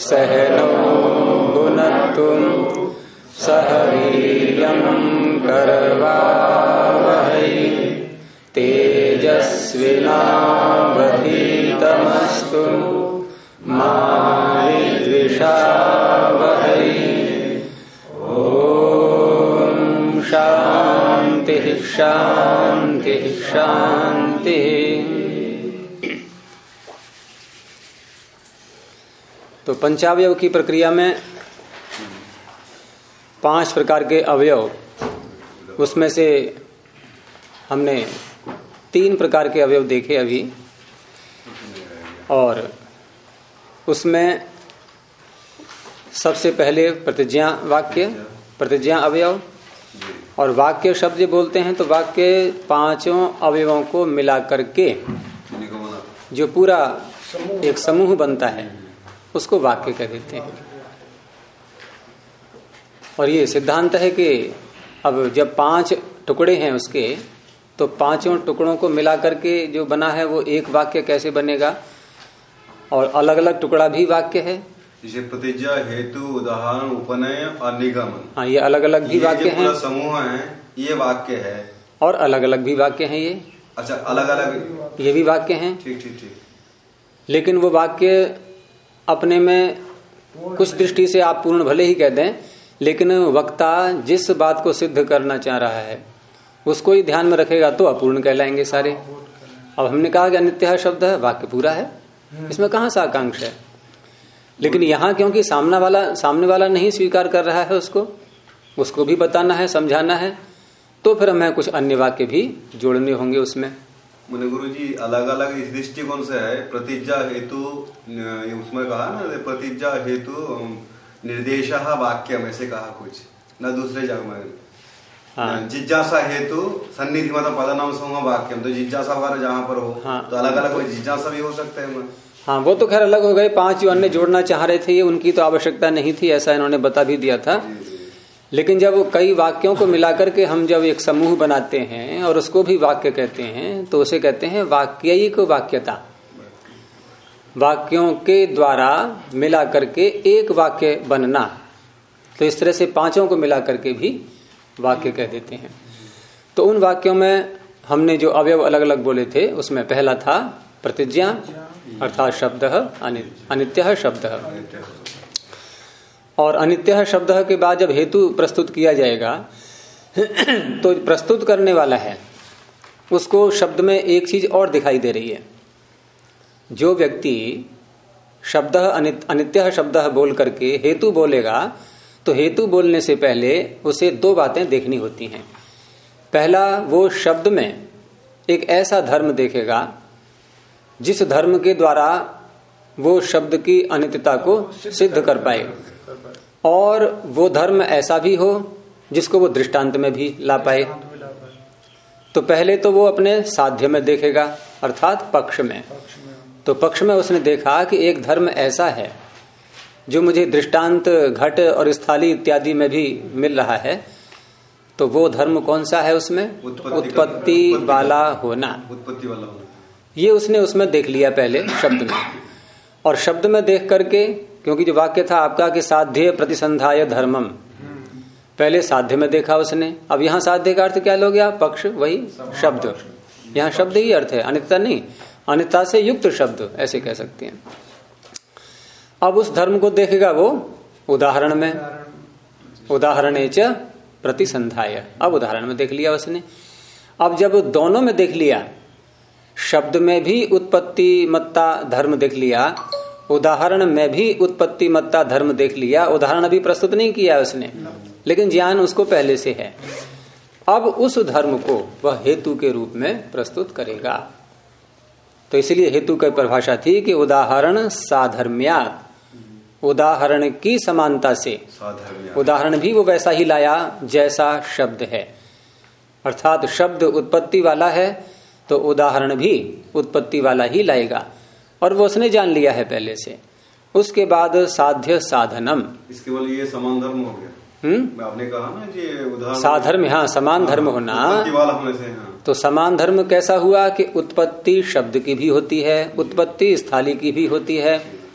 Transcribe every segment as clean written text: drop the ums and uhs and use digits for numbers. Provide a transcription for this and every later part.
सहनो भुनक्तु सह वीर्यं करवावहै तेजस्विनावधीतमस्तु मा विद्विषावहै। ओम शांति शांति शांति। तो पंचावयव की प्रक्रिया में 5 प्रकार के अवयव, उसमें से हमने 3 प्रकार के अवयव देखे अभी, और उसमें सबसे पहले प्रतिज्ञा वाक्य, प्रतिज्ञा अवयव, और वाक्य शब्द जो बोलते हैं तो वाक्य 5 अवयवों को मिला करके जो पूरा एक समूह बनता है उसको वाक्य कह देते हैं। और ये सिद्धांत है कि अब जब 5 टुकड़े हैं उसके, तो 5 टुकड़ों को मिला करके जो बना है वो एक वाक्य कैसे बनेगा, और अलग अलग टुकड़ा भी वाक्य है। जैसे प्रतिज्ञा, हेतु, उदाहरण, उपनय और निगमन। हाँ, ये अलग अलग भी वाक्य हैं। समूह है, ये वाक्य है। और अलग अलग भी वाक्य हैं ये। अच्छा, अलग अलग ये भी वाक्य हैं। ठीक ठीक ठीक। लेकिन वो वाक्य अपने में कुछ दृष्टि से आप पूर्ण भले ही कह दें, लेकिन वक्ता जिस बात को सिद्ध करना चाह रहा है उसको ही ध्यान में रखेगा तो अपूर्ण कहलाएंगे सारे। अब हमने कहा कि अनित्य शब्द है, वाक्य पूरा है, इसमें कहाँ साकांक्ष है। लेकिन यहाँ क्योंकि सामने वाला नहीं स्वीकार कर रहा है उसको भी बताना है, समझाना है, तो फिर हमें कुछ अन्य वाक्य भी जोड़ने होंगे उसमें। मुनि गुरु जी, अलग अलग इस दृष्टिकोण से है। प्रतिज्ञा हेतु, उसमें कहा ना, प्रतिज्ञा हेतु निर्देश वाक्य में से कहा कुछ न, दूसरे जगह में हाँ। जिज्ञासा हेतु सन्निधि मतलब पदनाम समूह वाक्य, तो जिज्ञासा वगैरह जहाँ पर हो हाँ। तो अलग अलग जिज्ञासा भी हो सकता है। हाँ, वो तो खैर अलग हो गए। 5 जो अन्य जोड़ना चाह रहे थे ये उनकी तो आवश्यकता नहीं थी, ऐसा इन्होंने बता भी दिया था। लेकिन जब कई वाक्यों को मिलाकर के हम जब एक समूह बनाते हैं और उसको भी वाक्य कहते हैं तो उसे कहते हैं वाक्ययिक वाक्यता। वाक्यों के द्वारा मिला करके एक वाक्य बनना, तो इस तरह से 5 को मिला करके भी वाक्य कह देते हैं। तो उन वाक्यों में हमने जो अवयव अलग अलग बोले थे उसमें पहला था प्रतिज्ञा, अर्थात शब्द अनित्य शब्द, और अनित्य शब्द के बाद जब हेतु प्रस्तुत किया जाएगा तो प्रस्तुत करने वाला है उसको शब्द में एक चीज और दिखाई दे रही है। जो व्यक्ति शब्द अनित्य शब्द बोल करके हेतु बोलेगा तो हेतु बोलने से पहले उसे 2 बातें देखनी होती हैं। पहला, वो शब्द में एक ऐसा धर्म देखेगा जिस धर्म के द्वारा वो शब्द की अनित्यता को सिद्ध कर पाए, और वो धर्म ऐसा भी हो जिसको वो दृष्टांत में भी ला पाए। तो पहले तो वो अपने साध्य में देखेगा, अर्थात पक्ष में। तो पक्ष में उसने देखा कि एक धर्म ऐसा है जो मुझे दृष्टांत घट और स्थाली इत्यादि में भी मिल रहा है, तो वो धर्म कौन सा है उसमें? उत्पत्ति वाला होना। उत्पत्ति वाला होना, ये उसने उसमें देख लिया पहले शब्द में। और शब्द में देख करके, क्योंकि जो वाक्य था आपका कि साध्य प्रतिसंधाय धर्मम, पहले साध्य में देखा उसने। अब यहाँ साध्य का अर्थ क्या हो गया? पक्ष, वही शब्द। यहाँ शब्द ही अर्थ है, अनित्यता नहीं, अनित्यता से युक्त शब्द ऐसे कह सकते हैं। अब उस धर्म को देखेगा वो उदाहरण में, उदाहरणेच प्रतिसंधाय। अब उदाहरण में देख लिया उसने। अब जब दोनों में देख लिया, शब्द में भी उत्पत्ति मत्ता धर्म देख लिया, उदाहरण में भी उत्पत्ति मत्ता धर्म देख लिया। उदाहरण अभी प्रस्तुत नहीं किया उसने, लेकिन ज्ञान उसको पहले से है। अब उस धर्म को वह हेतु के रूप में प्रस्तुत करेगा। तो इसलिए हेतु की परिभाषा थी कि उदाहरण साधर्म्यात्, उदाहरण की समानता से। उदाहरण भी वो वैसा ही लाया जैसा शब्द है, अर्थात शब्द उत्पत्ति वाला है तो उदाहरण भी उत्पत्ति वाला ही लाएगा, और वो उसने जान लिया है पहले से। उसके बाद साध्य साधनम, इसके केवल ये समान धर्म हो गया। आपने कहा ना कि उदाहरण साधर्म, हाँ समान धर्म होना, वाला होने से हाँ। तो समान धर्म कैसा हुआ कि उत्पत्ति शब्द की भी होती है, उत्पत्ति स्थाली की भी होती है।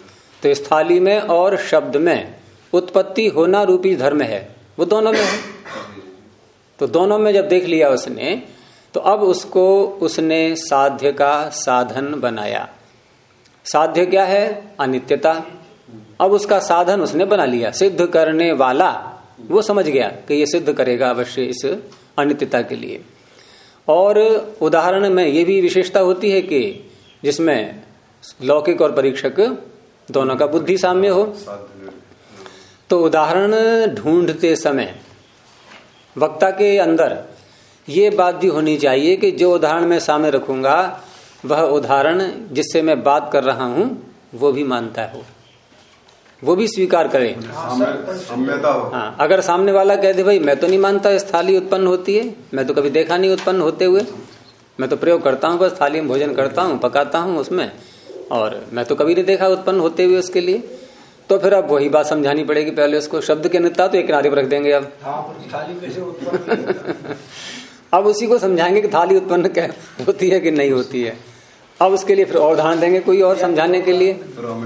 तो इस थाली में और शब्द में उत्पत्ति होना रूपी धर्म है, वो दोनों में है। तो दोनों में जब देख लिया उसने, तो अब उसको उसने साध्य का साधन बनाया। साध्य क्या है? अनित्यता। अब उसका साधन उसने बना लिया। सिद्ध करने वाला वो समझ गया कि ये सिद्ध करेगा अवश्य इस अनित्यता के लिए। और उदाहरण में ये भी विशेषता होती है कि जिसमें लौकिक और परीक्षक दोनों का बुद्धि साम्य हो। तो उदाहरण ढूंढते समय वक्ता के अंदर ये बात भी होनी चाहिए कि जो उदाहरण मैं सामने रखूंगा वह उदाहरण जिससे मैं बात कर रहा हूं वो भी मानता हो, वो भी स्वीकार करे। साम्यता हो। हाँ, अगर सामने वाला कह दे भाई मैं तो नहीं मानता इस थाली उत्पन्न होती है, मैं तो कभी देखा नहीं उत्पन्न होते हुए, मैं तो प्रयोग करता हूँ, बस थाली में भोजन करता हूँ, पकाता हूँ उसमें, और मैं तो कभी नहीं देखा उत्पन्न होते हुए उसके लिए, तो फिर अब वही बात समझानी पड़ेगी पहले उसको। शब्द के नित्ता तो एक किनारे पर रख देंगे अब। थाली कैसे उत्पन्न अब उसी को समझाएंगे कि थाली उत्पन्न क्या होती है कि नहीं होती है। अब उसके लिए फिर और उदाहरण देंगे कोई और समझाने के लिए।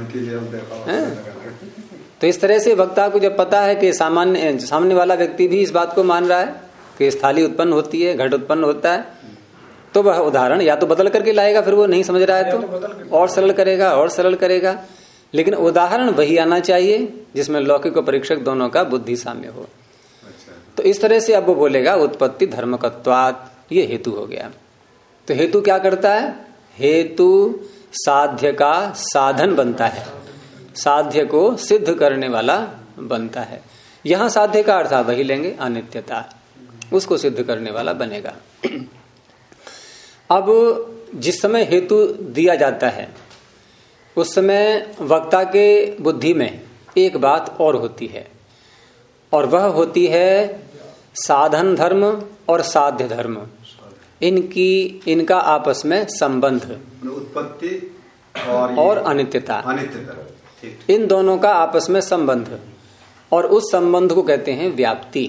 तो इस तरह से वक्ता को जब पता है कि सामने वाला व्यक्ति भी इस बात को मान रहा है कि इस थाली उत्पन्न होती है, घट उत्पन्न होता है, तो वह उदाहरण या तो बदल करके लाएगा, फिर वो नहीं समझ रहा है तो और सरल करेगा और सरल करेगा। लेकिन उदाहरण वही आना चाहिए जिसमें लौकिक और परीक्षक दोनों का बुद्धि साम्य हो। तो इस तरह से अब वो बोलेगा उत्पत्ति धर्मकत्वात्, ये हेतु हो गया। तो हेतु क्या करता है? हेतु साध्य का साधन बनता है, साध्य को सिद्ध करने वाला बनता है। यहां साध्य का अर्थ वही लेंगे अनित्यता, उसको सिद्ध करने वाला बनेगा। अब जिस समय हेतु दिया जाता है उस समय वक्ता के बुद्धि में एक बात और होती है, और वह होती है साधन धर्म और साध्य धर्म, इनका आपस में संबंध, उत्पत्ति और अनित्यता, इन दोनों का आपस में संबंध, और उस संबंध को कहते हैं व्याप्ति।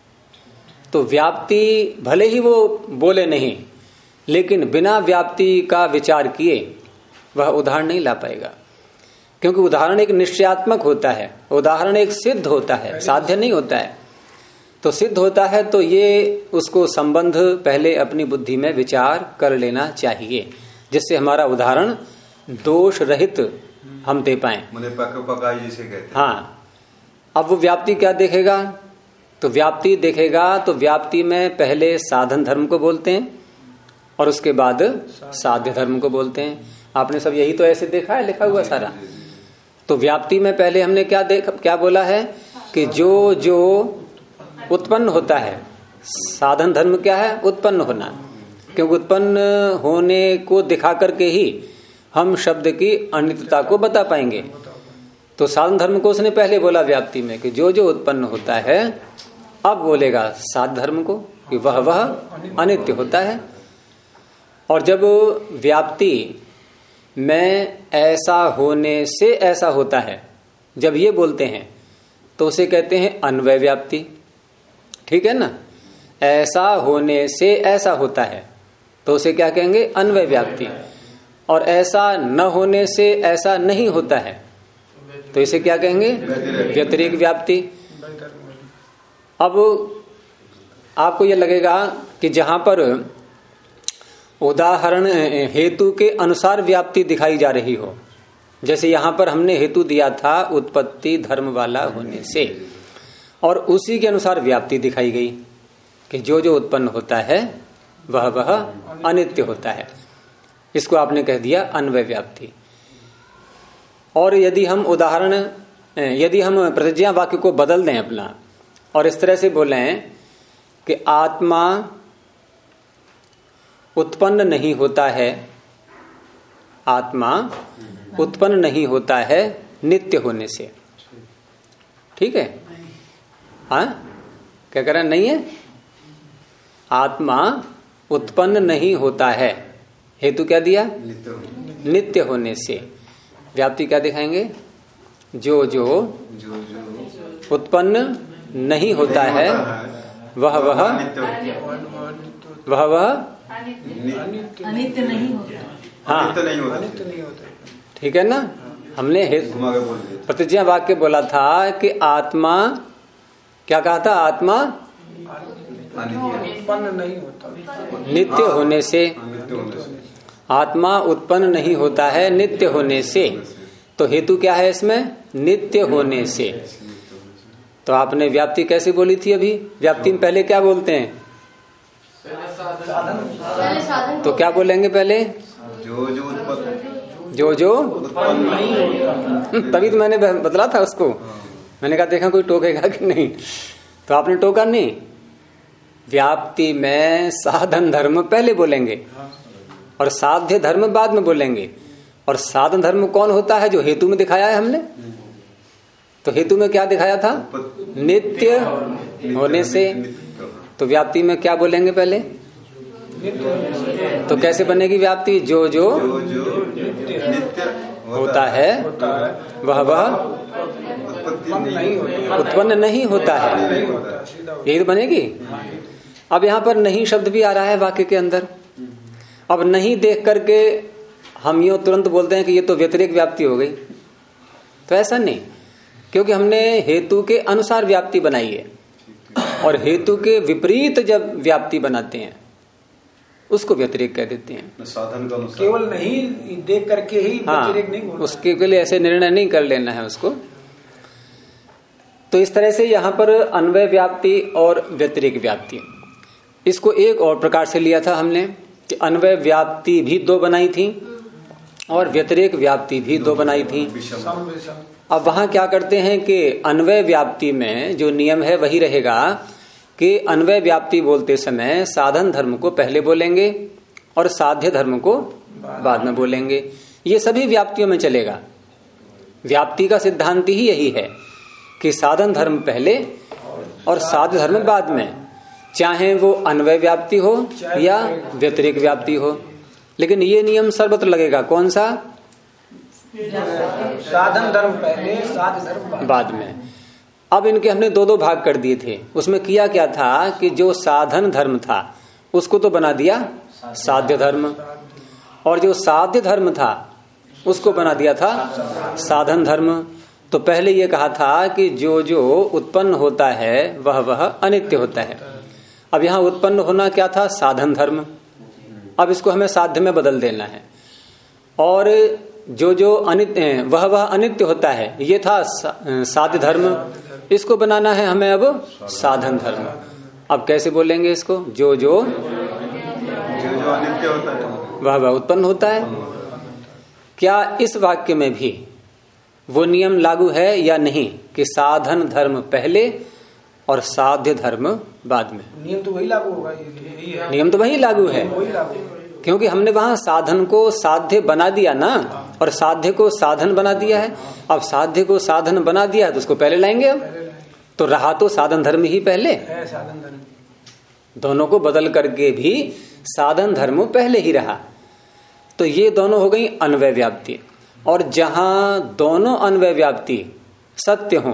तो व्याप्ति भले ही वो बोले नहीं, लेकिन बिना व्याप्ति का विचार किए वह उदाहरण नहीं ला पाएगा, क्योंकि उदाहरण एक निश्चयात्मक होता है, उदाहरण एक सिद्ध होता है, साध्य नहीं होता है। तो सिद्ध होता है तो ये उसको संबंध पहले अपनी बुद्धि में विचार कर लेना चाहिए, जिससे हमारा उदाहरण दोष रहित हम दे पाए। पकाई जिसे कहते हैं। हाँ, अब वो व्याप्ति क्या देखेगा? तो व्याप्ति देखेगा तो व्याप्ति में पहले साधन धर्म को बोलते हैं और उसके बाद साध्य धर्म को बोलते हैं। आपने सब यही तो ऐसे देखा है, लिखा हुआ सारा। तो व्याप्ति में पहले हमने क्या बोला है कि जो जो उत्पन्न होता है, साधन धर्म क्या है? उत्पन्न होना, क्योंकि उत्पन्न होने को दिखा करके ही हम शब्द की अनित्यता को बता पाएंगे। तो साधन धर्म को उसने पहले बोला व्याप्ति में कि जो जो उत्पन्न होता है। अब बोलेगा साध्य धर्म को कि वह अनित्य होता है। और जब व्याप्ति में ऐसा होने से ऐसा होता है, जब ये बोलते हैं तो उसे कहते हैं अन्वय व्याप्ति। ठीक है ना? ऐसा होने से ऐसा होता है तो उसे क्या कहेंगे? अन्वय व्याप्ति। और ऐसा न होने से ऐसा नहीं होता है तो इसे क्या कहेंगे? व्यतिरेक व्याप्ति। अब आपको यह लगेगा कि जहां पर उदाहरण हेतु के अनुसार व्याप्ति दिखाई जा रही हो, जैसे यहां पर हमने हेतु दिया था उत्पत्ति धर्म वाला होने से, और उसी के अनुसार व्याप्ति दिखाई गई कि जो जो उत्पन्न होता है वह अनित्य होता है। इसको आपने कह दिया अन्वय व्याप्ति। और यदि हम प्रतिज्ञा वाक्य को बदल दें अपना और इस तरह से बोलें कि आत्मा उत्पन्न नहीं होता है, आत्मा उत्पन्न नहीं होता है नित्य होने से। ठीक है? हाँ, क्या कह रहा? नहीं है, आत्मा उत्पन्न नहीं होता है, हेतु क्या दिया? नित्य होने से। व्याप्ति क्या दिखाएंगे? जो जो उत्पन्न नहीं होता है वह अनित्य नहीं होता। हाँ, ठीक है ना? हमने प्रतिज्ञा वाक्य बोला था कि आत्मा, क्या कहा था? आत्मा उत्पन्न नहीं होता, नित्य होने से, आत्मा उत्पन्न नहीं होता है नित्य होने से। तो हेतु क्या है इसमें? नित्य होने से। तो आपने व्याप्ति कैसे बोली थी अभी? व्याप्ति में पहले क्या बोलते हैं? तो क्या बोलेंगे पहले? जो उत्पन्न नहीं होता। तभी तो मैंने बदला था उसको। मैंने कहा देखा कोई टोकेगा कि नहीं, तो आपने टोका नहीं। व्याप्ति में साधन धर्म पहले बोलेंगे और साध्य धर्म बाद में बोलेंगे। और साधन धर्म कौन होता है? जो हेतु में दिखाया है हमने। तो हेतु में क्या दिखाया था? नित्य होने से। तो व्याप्ति में क्या बोलेंगे पहले? तो कैसे बनेगी व्याप्ति? जो नित्य होता है वह उत्पन्न नहीं होता है, यही तो बनेगी। अब यहाँ पर नहीं शब्द भी आ रहा है वाक्य के अंदर। अब नहीं देख करके हम यूं तुरंत बोलते हैं कि ये तो व्यतिरेक व्याप्ति हो गई। तो ऐसा नहीं, क्योंकि हमने हेतु के अनुसार व्याप्ति बनाई है और हेतु के विपरीत जब व्याप्ति बनाते हैं उसको व्यतिरेक कह देते हैं। साधन का अनुसार केवल नहीं देख करके ही व्यतिरेक नहीं बोलना। उसके लिए ऐसे निर्णय नहीं कर लेना है उसको। तो इस तरह से यहाँ पर अन्वय व्याप्ति और व्यतिरेक व्याप्ति, इसको एक और प्रकार से लिया था हमने कि अन्वय व्याप्ति भी दो बनाई थी और व्यतिरेक व्याप्ति भी दो बनाई थी। अब वहां क्या करते हैं कि अन्वय व्याप्ति में जो नियम है वही रहेगा कि अन्वय व्याप्ति बोलते समय साधन धर्म को पहले बोलेंगे और साध्य धर्म को बाद में बोलेंगे। ये सभी व्याप्तियों में चलेगा। व्याप्ति का सिद्धांत ही यही है कि साधन धर्म पहले और साध्य धर्म बाद में, चाहे वो अन्वय व्याप्ति हो या व्यतिरेक व्याप्ति हो। लेकिन ये नियम सर्वत्र लगेगा। कौन सा? साधन धर्म पहले, साध्य धर्म बाद में। अब इनके हमने दो भाग कर दिए थे। उसमें किया क्या था कि जो साधन धर्म था उसको तो बना दिया साध्य धर्म, और जो साध्य धर्म था उसको बना दिया था साधन धर्म। तो पहले ये कहा था कि जो उत्पन्न होता है वह अनित्य होता है। अब यहाँ उत्पन्न होना क्या था? साधन धर्म। अब इसको हमें साध्य में बदल देना है। और जो अनित्य वह अनित्य होता है, ये था साध्य धर्म। इसको बनाना है हमें अब साधन धर्म। अब कैसे बोलेंगे इसको? जो अनित्य होता है वह उत्पन्न होता है। क्या इस वाक्य में भी वो नियम लागू है या नहीं कि साधन धर्म पहले और साध्य धर्म बाद में? नियम तो वही लागू होगा। यही है, नियम तो वही लागू है, वही लागू, क्योंकि हमने वहां साधन को साध्य बना दिया ना, और साध्य को साधन बना दिया है। अब साध्य को साधन बना दिया है तो उसको पहले लाएंगे हम। तो रहा तो साधन धर्म ही पहले है, साधन धर्म। दोनों को बदल करके भी साधन धर्म पहले ही रहा। तो ये दोनों हो गई अन्वय व्याप्ति। और जहां दोनों अन्वय व्याप्ति सत्य हो,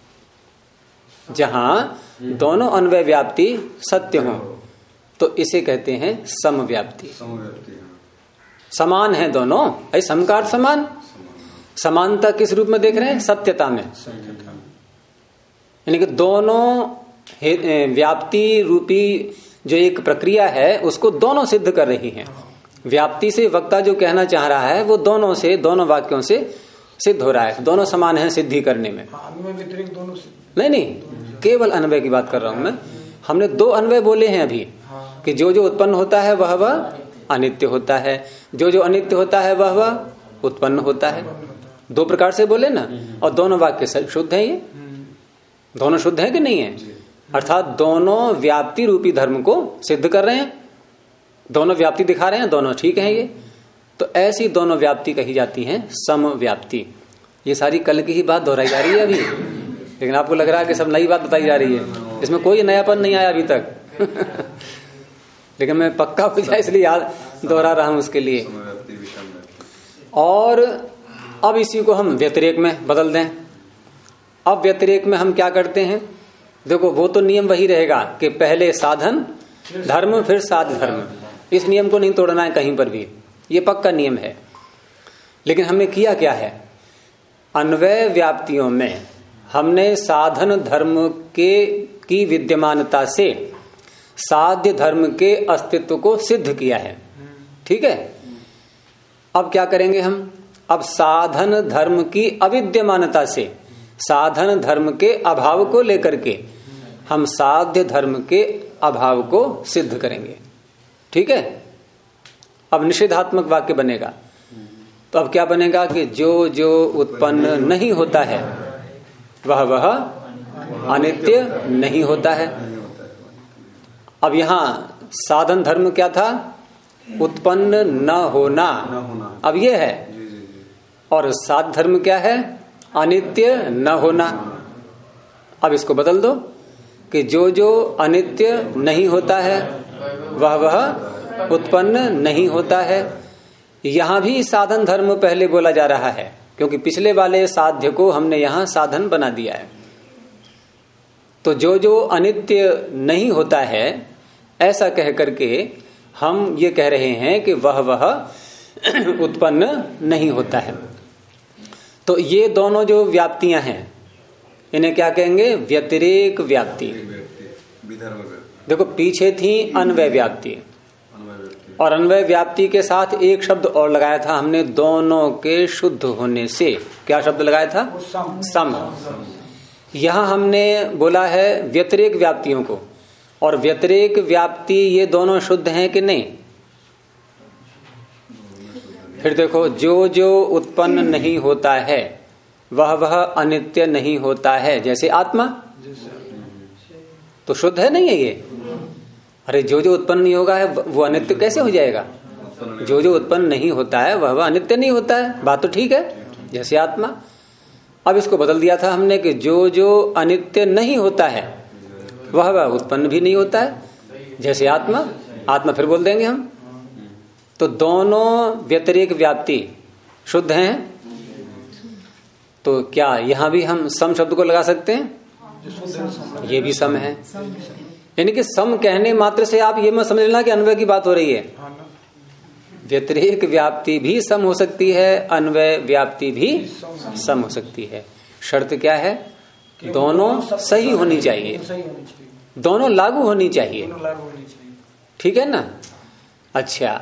जहां दोनों अन्वय व्याप्ति सत्य हो, तो इसे कहते हैं समव्याप्ति। समान है दोनों। ऐ समकार समान। समानता किस रूप में देख रहे हैं? सत्यता में। यानी कि दोनों व्याप्ति रूपी जो एक प्रक्रिया है उसको दोनों सिद्ध कर रही हैं। व्याप्ति से वक्ता जो कहना चाह रहा है वो दोनों से, दोनों वाक्यों से सिद्ध हो रहा है। दोनों समान हैं सिद्धि करने में। अन्वय व्यतिरेक दोनों से नहीं, केवल अन्वय की बात कर रहा हूं मैं। हमने दो अन्वय बोले हैं अभी कि जो उत्पन्न होता है वह अनित्य होता है, जो अनित्य होता है वह उत्पन्न होता है। दो प्रकार से बोले ना, और दोनों वाक्य शुद्ध है। ये दोनों शुद्ध है कि नहीं है? अर्थात दोनों व्याप्ति रूपी धर्म को सिद्ध कर रहे हैं, दोनों व्याप्ति दिखा रहे हैं, दोनों ठीक है। ये तो ऐसी दोनों व्याप्ति कही जाती है समव्याप्ति। ये सारी कल की ही बात दोहराई जा रही है अभी, लेकिन आपको लग रहा है कि सब नई बात बताई जा रही है। इसमें कोई नयापन नहीं आया अभी तक लेकिन मैं पक्का हो जाए इसलिए याद दोहरा रहा हूं उसके लिए। और अब इसी को हम व्यतिरेक में बदल दें। अब व्यतिरेक में हम क्या करते हैं? देखो, वो तो नियम वही रहेगा कि पहले साधन धर्म फिर साध्य धर्म। इस नियम को नहीं तोड़ना है कहीं पर भी, ये पक्का नियम है। लेकिन हमने किया क्या है अन्वय व्याप्तियों में हमने साधन धर्म की विद्यमानता से साध्य धर्म के अस्तित्व को सिद्ध किया है। ठीक है, अब क्या करेंगे हम? अब साधन धर्म की अविद्यमानता से साधन धर्म के अभाव को लेकर के हम साध्य धर्म के अभाव को सिद्ध करेंगे। ठीक है, अब निषेधात्मक वाक्य बनेगा। तो अब क्या बनेगा कि जो जो उत्पन्न नहीं होता है वह अनित्य नहीं होता है। अब यहां साधन धर्म क्या था? उत्पन्न न होना। अब ये है। और साध्य धर्म क्या है? अनित्य न होना। अब इसको बदल दो कि जो जो अनित्य नहीं होता है वह उत्पन्न नहीं होता है। यहां भी साधन धर्म पहले बोला जा रहा है, क्योंकि पिछले वाले साध्य को हमने यहां साधन बना दिया है। तो जो जो अनित्य नहीं होता है ऐसा कह करके हम ये कह रहे हैं कि वह उत्पन्न नहीं होता है। तो ये दोनों जो व्याप्तियां हैं इन्हें क्या कहेंगे? व्यतिरेक व्याप्ति। देखो पीछे थी अन्वय व्याप्ति, और अन्वय व्याप्ति के साथ एक शब्द और लगाया था हमने, दोनों के शुद्ध होने से। क्या शब्द लगाया था? सम। यहां हमने बोला है व्यतिरेक व्याप्तियों को, और व्यतिरेक व्याप्ति ये दोनों शुद्ध हैं कि नहीं? फिर देखो, जो जो उत्पन्न नहीं होता है वह अनित्य नहीं होता है, जैसे आत्मा। तो शुद्ध है नहीं है ये? अरे जो जो उत्पन्न नहीं होगा है वो अनित्य कैसे हो जाएगा? जो जो उत्पन्न नहीं होता है वह अनित्य नहीं होता है। बात तो ठीक है, जैसे आत्मा। अब इसको बदल दिया था हमने कि जो जो अनित्य नहीं होता है वह उत्पन्न भी नहीं होता है, जैसे आत्मा। आत्मा फिर बोल देंगे हम। तो दोनों व्यतिरेक व्याप्ति शुद्ध हैं। तो क्या यहां भी हम सम शब्द को लगा सकते हैं? ये भी सम है। यानी कि सम कहने मात्र से आप ये मत समझ लेना कि अन्वय की बात हो रही है। व्यतिरेक व्याप्ति भी सम हो सकती है, अन्वय व्याप्ति भी सम हो सकती है। शर्त क्या है? दोनों सही होनी चाहिए, दोनों लागू होनी चाहिए। ठीक है ना? अच्छा,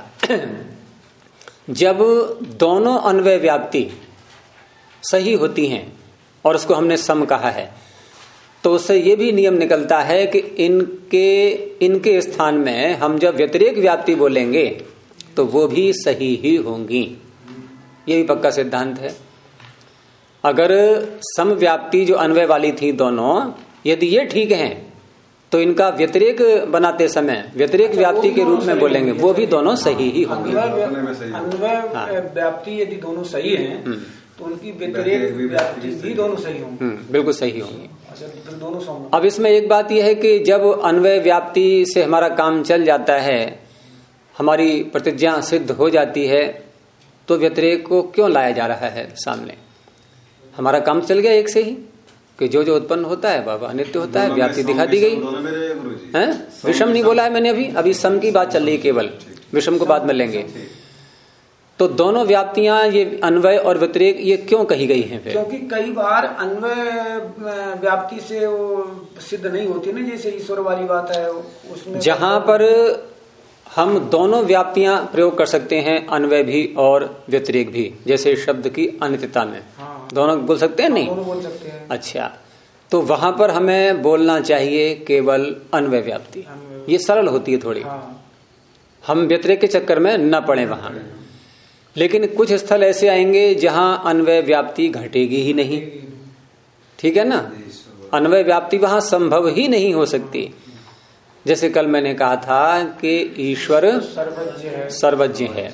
जब दोनों अन्वय व्याप्ति सही होती हैं और उसको हमने सम कहा है, तो उससे ये भी नियम निकलता है कि इनके स्थान में हम जब व्यतिरेक व्याप्ति बोलेंगे तो वो भी सही ही होंगी। ये भी पक्का सिद्धांत है। अगर सम व्याप्ति जो अन्वय वाली थी दोनों, यदि ये ठीक हैं तो इनका व्यतिरेक बनाते समय व्यतिरेक व्याप्ति के रूप में बोलेंगे, वो भी दोनों सही ही होंगे। अन्वय व्याप्ति यदि दोनों सही हैं तो उनकी व्यतिरेक व्याप्ति भी दोनों सही होंगी। बिल्कुल सही होंगी। अच्छा, दोनों सम। अब इसमें एक बात यह है कि जब अन्वय व्याप्ति से हमारा काम चल जाता है, हमारी प्रतिज्ञा सिद्ध हो जाती है, तो व्यतिरेक को क्यों लाया जा रहा है सामने? हमारा काम चल गया एक से ही कि जो जो उत्पन्न होता है वह अनित्य होता है, व्याप्ति दिखा दी गई है। विषम नहीं बोला है मैंने अभी सम की बात चल रही है केवल, विषम को बाद में लेंगे। तो दोनों व्याप्तियां, ये अन्वय और व्यतिरेक, ये क्यों कही गई हैं फिर? क्योंकि कई बार अन्वय व्याप्ति से वो सिद्ध नहीं होती ना, जैसे ईश्वर वाली बात है उसमें। जहां पर हम दोनों व्याप्तियां प्रयोग कर सकते हैं, अन्वय भी और व्यतिरेक भी, जैसे शब्द की अनित्यता में। हाँ। दोनों बोल सकते हैं? नहीं, दोनों बोल सकते हैं। अच्छा, तो वहां पर हमें बोलना चाहिए केवल अन्वय व्याप्ति। ये सरल होती है थोड़ी। हाँ। हम व्यतिरेक के चक्कर में न पड़े वहां। लेकिन कुछ स्थल ऐसे आएंगे जहां अन्वय व्याप्ति घटेगी ही नहीं। ठीक है ना? अन्वय व्याप्ति वहां संभव ही नहीं हो सकती। जैसे कल मैंने कहा था कि ईश्वर सर्वज्ञ है।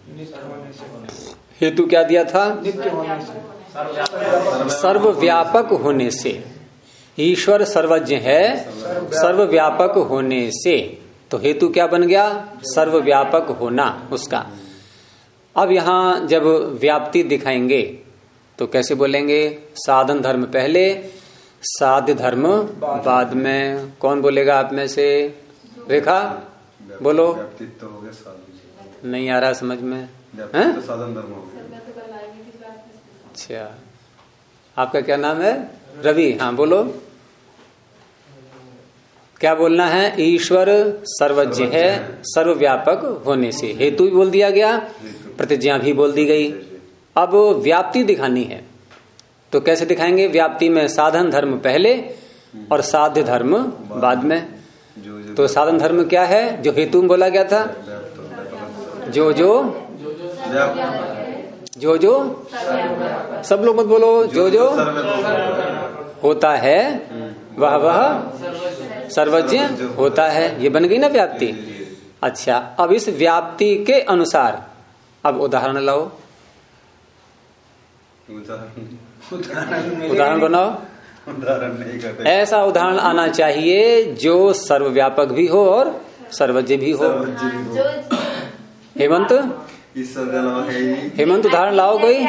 हेतु क्या दिया था? सर्वव्यापक होने से। ईश्वर सर्वज्ञ है सर्वव्यापक होने से, तो हेतु क्या बन गया? सर्वव्यापक होना उसका। अब यहां जब व्याप्ति दिखाएंगे तो कैसे बोलेंगे? साधन धर्म पहले, साध्य धर्म बाद में। कौन बोलेगा आप में से? रेखा बोलो। नहीं आ रहा समझ में? साधन धर्म। अच्छा, आपका क्या नाम है? रवि। हाँ बोलो, क्या बोलना है? ईश्वर सर्वज्ञ है सर्वव्यापक होने से। हेतु भी बोल दिया गया, प्रतिज्ञा भी बोल दी गई। अब व्याप्ति दिखानी है, तो कैसे दिखाएंगे? व्याप्ति में साधन धर्म पहले और साध्य धर्म बाद में। तो साधन धर्म क्या है? जो हेतु में बोला गया था, जो सब लोग मत बोलो, जो होता है वह सर्वज्ञ होता है। ये बन गई ना व्याप्ति। अच्छा, अब इस व्याप्ति के अनुसार अब उदाहरण लाओ, उदाहरण बनाओ। उदाहरण नहीं करते। ऐसा उदाहरण आना चाहिए जो सर्वव्यापक भी हो और सर्वज्ञ भी हो। हेमंत, हेमंत उदाहरण लाओ कोई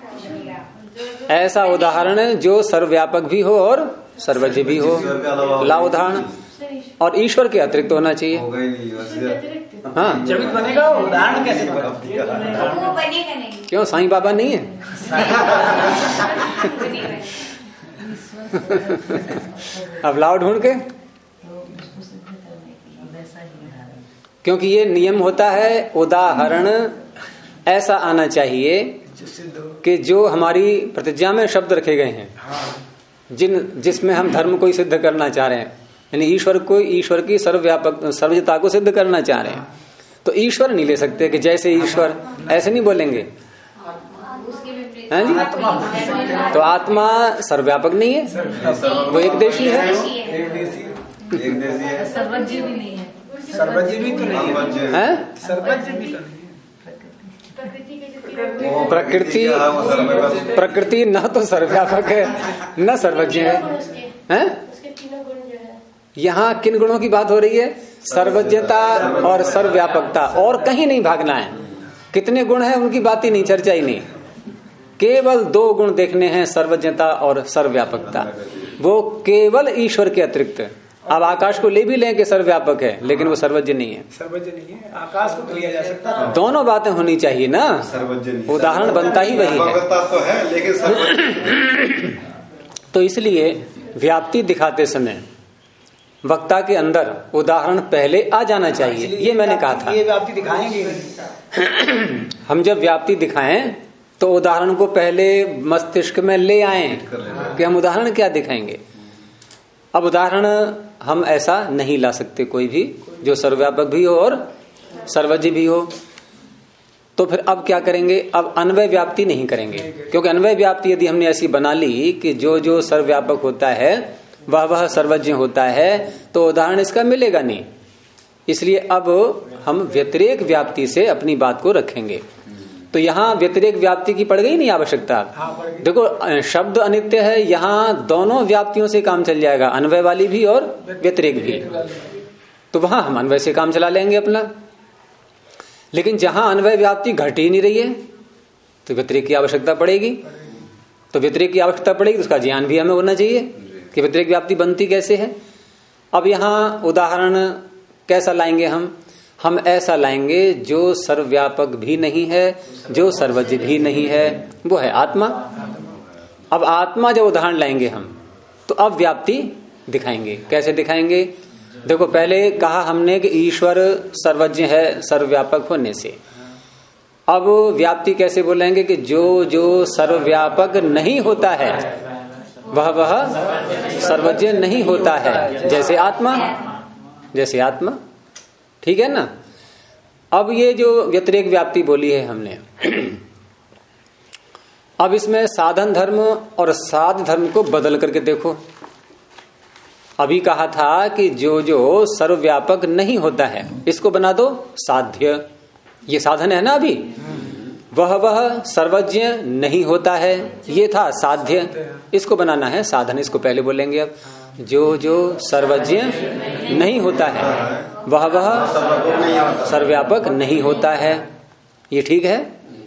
ऐसा उदाहरण जो सर्वव्यापक भी हो और सर्वज्ञ भी हो। लाओ उदाहरण। और ईश्वर के अतिरिक्त होना चाहिए। हाँ, जब बनेगा उदाहरण कैसे वो बनेगा नहीं। क्यों? साईं बाबा नहीं है? अब लाओ ढूंढ के, क्योंकि ये नियम होता है। उदाहरण ऐसा आना चाहिए कि जो हमारी प्रतिज्ञा में शब्द रखे गए हैं, जिसमें हम धर्म को ही सिद्ध करना चाह रहे हैं, यानी ईश्वर की सर्वव्यापक सर्वज्ञता को सिद्ध करना चाह रहे हैं, तो ईश्वर नहीं ले सकते कि जैसे ईश्वर, ऐसे नहीं बोलेंगे, है जी? तो आत्मा सर्वव्यापक नहीं है, वो एक देशी है। सर्वज्ञ भी नहीं है। सर्वज्ञ भी तो नहीं है। सर्वज्ञ भी तो नहीं। प्रकृति न तो सर्वव्यापक है न सर्वज्ञ है। यहाँ किन गुणों की बात हो रही है? सर्वज्ञता और सर्वव्यापकता, और कहीं नहीं भागना है। कितने गुण हैं उनकी बात ही नहीं, चर्चा ही नहीं। केवल 2 गुण देखने हैं, सर्वज्ञता और सर्वव्यापकता, वो केवल ईश्वर के अतिरिक्त। अब आकाश को ले भी लें कि सर्वव्यापक है, लेकिन वो सर्वज्ञ नहीं है। सर्वज्ञ नहीं है, आकाश को तो लिया जा सकता है। दोनों बातें होनी चाहिए ना, उदाहरण बनता ही वही है। लेकिन तो इसलिए व्याप्ति दिखाते समय वक्ता के अंदर उदाहरण पहले आ जाना चाहिए। ये मैंने कहा था। ये व्याप्ति दिखाएंगे हम जब व्याप्ति दिखाएं तो उदाहरण को पहले मस्तिष्क में ले आए कि हम उदाहरण क्या दिखाएंगे। अब उदाहरण हम ऐसा नहीं ला सकते कोई भी जो सर्वव्यापक भी हो और सर्वज्ञ भी हो। तो फिर अब क्या करेंगे? अब अन्वय व्याप्ति नहीं करेंगे, क्योंकि अन्वय व्याप्ति यदि हमने ऐसी बना ली कि जो सर्वव्यापक होता है वह सर्वज्ञ होता है, तो उदाहरण इसका मिलेगा नहीं। इसलिए अब हम व्यतिरेक व्याप्ति से अपनी बात को रखेंगे। तो यहाँ व्यतिरेक व्याप्ति की पड़ गई नहीं आवश्यकता। देखो, शब्द अनित्य है, यहाँ दोनों व्याप्तियों से काम चल जाएगा, अन्वय वाली भी और व्यतिरेक भी। तो वहां हम अन्वय से काम चला लेंगे अपना। लेकिन जहां अन्वय व्याप्ति घट ही नहीं रही है तो व्यतिरेक की आवश्यकता पड़ेगी। तो व्यतिरेक की आवश्यकता पड़ेगी तो उसका ज्ञान भी हमें होना चाहिए कि व्यतिरेक व्याप्ति बनती कैसे है। अब यहाँ उदाहरण कैसा लाएंगे? हम ऐसा लाएंगे जो सर्वव्यापक भी नहीं है, जो सर्वज्ञ भी नहीं है, वो है आत्मा। अब आत्मा जब उदाहरण लाएंगे हम, तो अब व्याप्ति दिखाएंगे। कैसे दिखाएंगे? देखो, पहले कहा हमने कि ईश्वर सर्वज्ञ है सर्वव्यापक होने से। अब व्याप्ति कैसे बोलेंगे कि जो सर्वव्यापक नहीं होता है वह सर्वज्ञ नहीं होता है, जैसे आत्मा। ठीक है ना? अब ये जो व्यतिरेक व्याप्ति बोली है हमने, अब इसमें साधन धर्म और साध्य धर्म को बदल करके देखो। अभी कहा था कि जो सर्वव्यापक नहीं होता है इसको बना दो साध्य। ये साधन है ना अभी। वह सर्वज्ञ नहीं होता है, ये था साध्य। इसको बनाना है साधन। इसको पहले बोलेंगे। अब जो सर्वज्ञ नहीं होता है वह सर्वव्यापक नहीं होता है। ये ठीक है?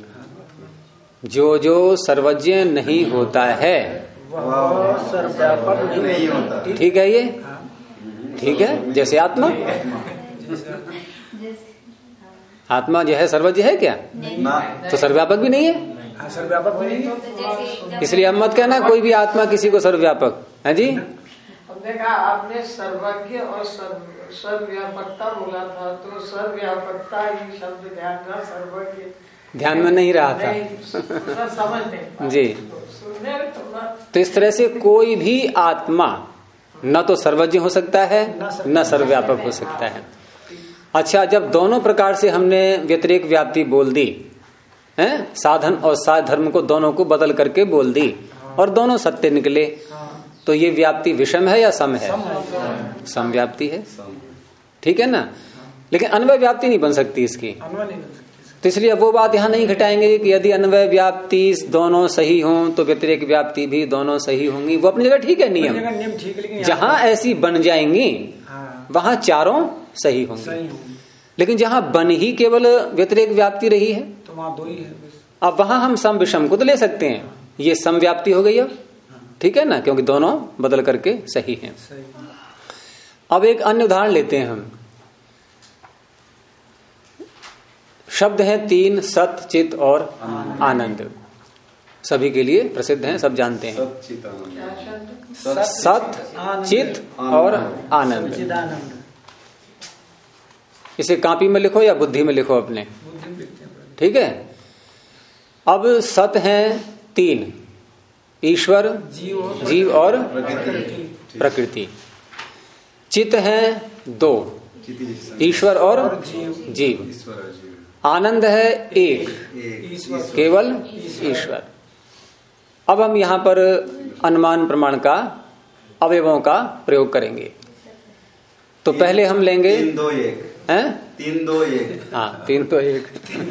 जो सर्वज्ञ नहीं होता है सर्वव्यापक नहीं होता। ठीक है? ये ठीक है? जैसे आत्मा जो है सर्वज्ञ है क्या? तो सर्वव्यापक भी नहीं है। हाँ, सर्वव्यापक भी नहीं है। तो जैसे एकदम इसलिए अब मत कहना कोई भी आत्मा किसी को सर्वव्यापक है जी। हमने कहा आपने सर्वज्ञ और सर्वव्यापकता बोला था, तो सर्वव्यापकता ही शब्द ध्यान का, सर्वज्ञ ध्यान में नहीं रहा था समझ नहीं जी। सुनने में थोड़ा तो इस तरह से कोई भी आत्मा न तो सर्वज्ञ हो सकता है न सर्वव्यापक हो सकता है। अच्छा, जब दोनों प्रकार से हमने व्यतिरेक व्याप्ति बोल दी है, साधन और साधर्म को दोनों को बदल करके बोल दी और दोनों सत्य निकले, तो ये व्याप्ति विषम है या सम है? सम व्याप्ति है, ठीक है ना। लेकिन अन्वय व्याप्ति नहीं बन सकती इसकी, अनवा नहीं बन सकती। तो इसलिए वो बात यहां नहीं घटाएंगे कि यदि अन्वय व्याप्ति दोनों सही हों तो व्यतिरेक व्याप्ति भी दोनों सही होंगी। वो अपनी जगह ठीक है नियम, नियम ठीक है, लेकिन जहां ऐसी बन जाएंगी हाँ, वहां चारों सही होंगी। सही होंगी, लेकिन जहां बन ही केवल व्यतिरेक व्याप्ति रही है, तो वहाँ दो ही है बस। अब वहां हम सम विषम को तो ले सकते हैं, ये सम व्याप्ति हो गई अब, ठीक है ना, क्योंकि दोनों बदल करके सही हैं। सही। अब एक अन्य उदाहरण लेते हैं हम। शब्द हैं तीन, सत, चित और आनंद। सभी के लिए प्रसिद्ध हैं, सब जानते हैं। सत, चित और आनंद। चिदानंद। इसे कॉपी में लिखो या बुद्धि में लिखो अपने, बुद्धि में लिखते हैं। ठीक है। अब सत हैं तीन, ईश्वर, जीव और प्रकृति। चित हैं दो, ईश्वर और जीव। आनंद है एक, केवल ईश्वर। अब हम यहां पर अनुमान प्रमाण का अवयवों का प्रयोग करेंगे। तो पहले हम लेंगे 3 2 1 हैं, 3 2 1। हाँ 3 तो 1।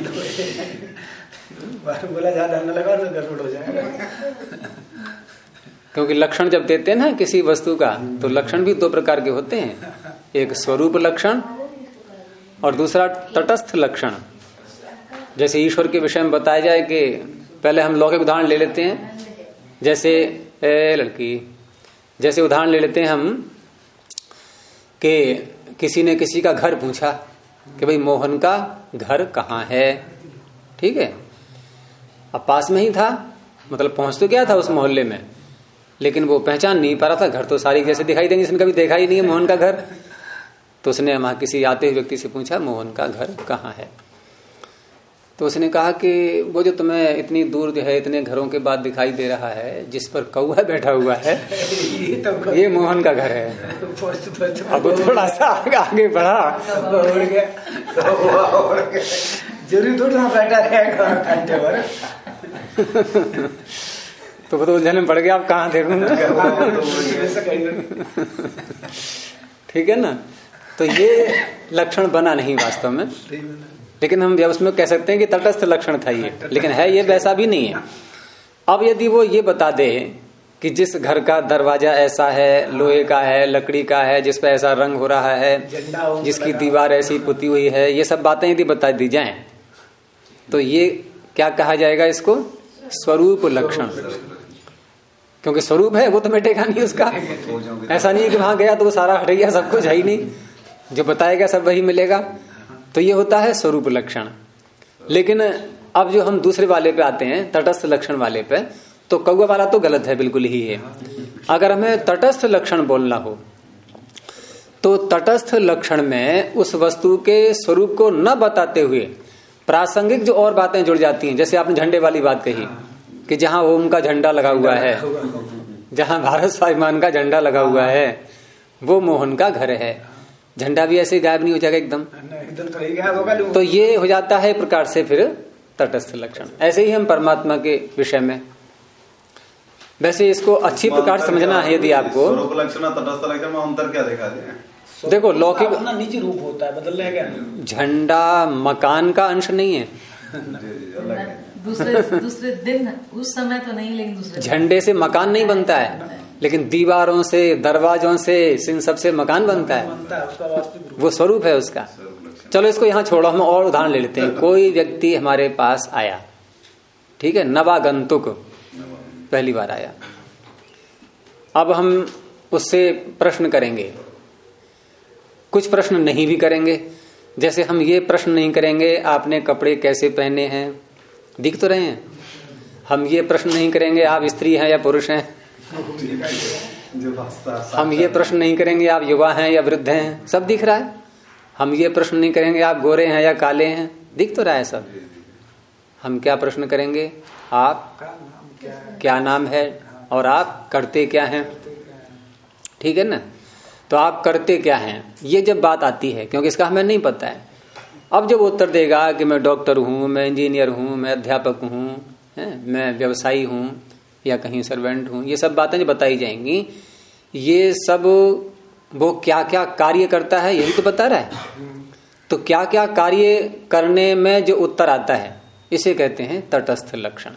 बोला ज्यादा न लगा तो गड़बड़ हो जाएगा। क्योंकि लक्षण जब देते हैं ना किसी वस्तु का, तो लक्षण भी दो प्रकार के होते हैं, एक स्वरूप लक्षण और दूसरा तटस्थ लक्षण। जैसे ईश्वर के विषय में बताया जाए कि पहले हम लौकिक उदाहरण ले लेते हैं, जैसे लड़की, जैसे उदाहरण ले लेते हैं हम कि किसी ने किसी का घर पूछा कि भाई मोहन का घर कहाँ है, ठीक है। अब पास में ही था, मतलब पहुंच तो गया था उस मोहल्ले में, लेकिन वो पहचान नहीं पा रहा था। घर तो सारी जैसे दिखाई देंगे, इसने कभी देखा ही नहीं है मोहन का घर। तो उसने वहां किसी आते हुए व्यक्ति से पूछा मोहन का घर कहाँ है। तो उसने कहा कि वो जो तुम्हें इतनी दूर जो है इतने घरों के बाद दिखाई दे रहा है, जिस पर कौवा बैठा हुआ है, ये मोहन का घर है। अब वो थोड़ा सा आगे बढ़ा, जरूरी थोड़ी वहां बैठा रहेगा घंटे भर। तो वो तो उलझन में पड़ गया, आप कहाँ देखूंगा। ठीक है ना। तो ये लक्षण बना नहीं वास्तव में, लेकिन हम उसमें कह सकते हैं कि तटस्थ लक्षण था ये, लेकिन है ये वैसा भी नहीं है। अब यदि वो ये बता दे कि जिस घर का दरवाजा ऐसा है, लोहे का है, लकड़ी का है, जिस पर ऐसा रंग हो रहा है, जिसकी दीवार ऐसी पुती हुई है, ये सब बातें यदि बता दी जाएं, तो ये क्या कहा जाएगा इसको? स्वरूप लक्षण। क्योंकि स्वरूप है वो तो मिटेगा नहीं उसका। ऐसा नहीं है कि वहां गया तो वो सारा हट गया, सब कुछ है ही नहीं, जो बताएगा सब वही मिलेगा। तो ये होता है स्वरूप लक्षण। लेकिन अब जो हम दूसरे वाले पे आते हैं, तटस्थ लक्षण वाले पे, तो कौवा वाला तो गलत है, बिल्कुल ही है। अगर हमें तटस्थ लक्षण बोलना हो तो तटस्थ लक्षण में उस वस्तु के स्वरूप को न बताते हुए प्रासंगिक जो और बातें जुड़ जाती हैं, जैसे आपने झंडे वाली बात कही कि जहां ओम का झंडा लगा हुआ है, जहां भारत स्वाभिमान का झंडा लगा हुआ है, वो मोहन का घर है। झंडा भी ऐसे गायब नहीं हो जाएगा एकदम, तो ही गायब होगा। तो ये हो जाता है एक प्रकार से फिर तटस्थ लक्षण। ऐसे ही हम परमात्मा के विषय में, वैसे इसको अच्छी प्रकार समझना है यदि आपको। स्वरूप लक्षण तटस्थ लक्षण में अंतर क्या दिखा दिया? देखो लौकिक अपना निजी रूप होता है, बदल रहेगा। झंडा मकान का अंश नहीं है, दूसरे दिन उस समय तो नहीं, लेकिन दूसरे झंडे से मकान नहीं बनता है, लेकिन दीवारों से, दरवाजों से, इन सबसे मकान बनता है, उसका वास्तविक रूप। वो स्वरूप है उसका। चलो इसको यहाँ छोड़ो, हम और उदाहरण ले लेते हैं। कोई व्यक्ति हमारे पास आया, ठीक है, नवागंतुक पहली बार आया। अब हम उससे प्रश्न करेंगे, कुछ प्रश्न नहीं भी करेंगे। जैसे हम ये प्रश्न नहीं करेंगे आपने कपड़े कैसे पहने हैं, दिख तो रहे हैं, हम ये प्रश्न नहीं करेंगे आप स्त्री हैं या पुरुष हैं, हम ये प्रश्न नहीं करेंगे आप युवा हैं या वृद्ध हैं, सब दिख रहा है। हम ये प्रश्न नहीं करेंगे आप गोरे हैं या काले हैं, दिख तो रहा है सब। हम क्या प्रश्न करेंगे, आप क्या नाम है और आप करते क्या हैं, ठीक है ना। तो आप करते क्या हैं, ये जब बात आती है, क्योंकि इसका हमें नहीं पता है। अब जब उत्तर देगा कि मैं डॉक्टर हूं, मैं इंजीनियर हूं, मैं अध्यापक हूं, मैं व्यवसायी हूं या कहीं सर्वेंट हूं, ये सब बातें जो बताई जाएंगी, ये सब वो क्या क्या कार्य करता है यही तो बता रहा है। तो क्या क्या कार्य करने में जो उत्तर आता है इसे कहते हैं तटस्थ लक्षण।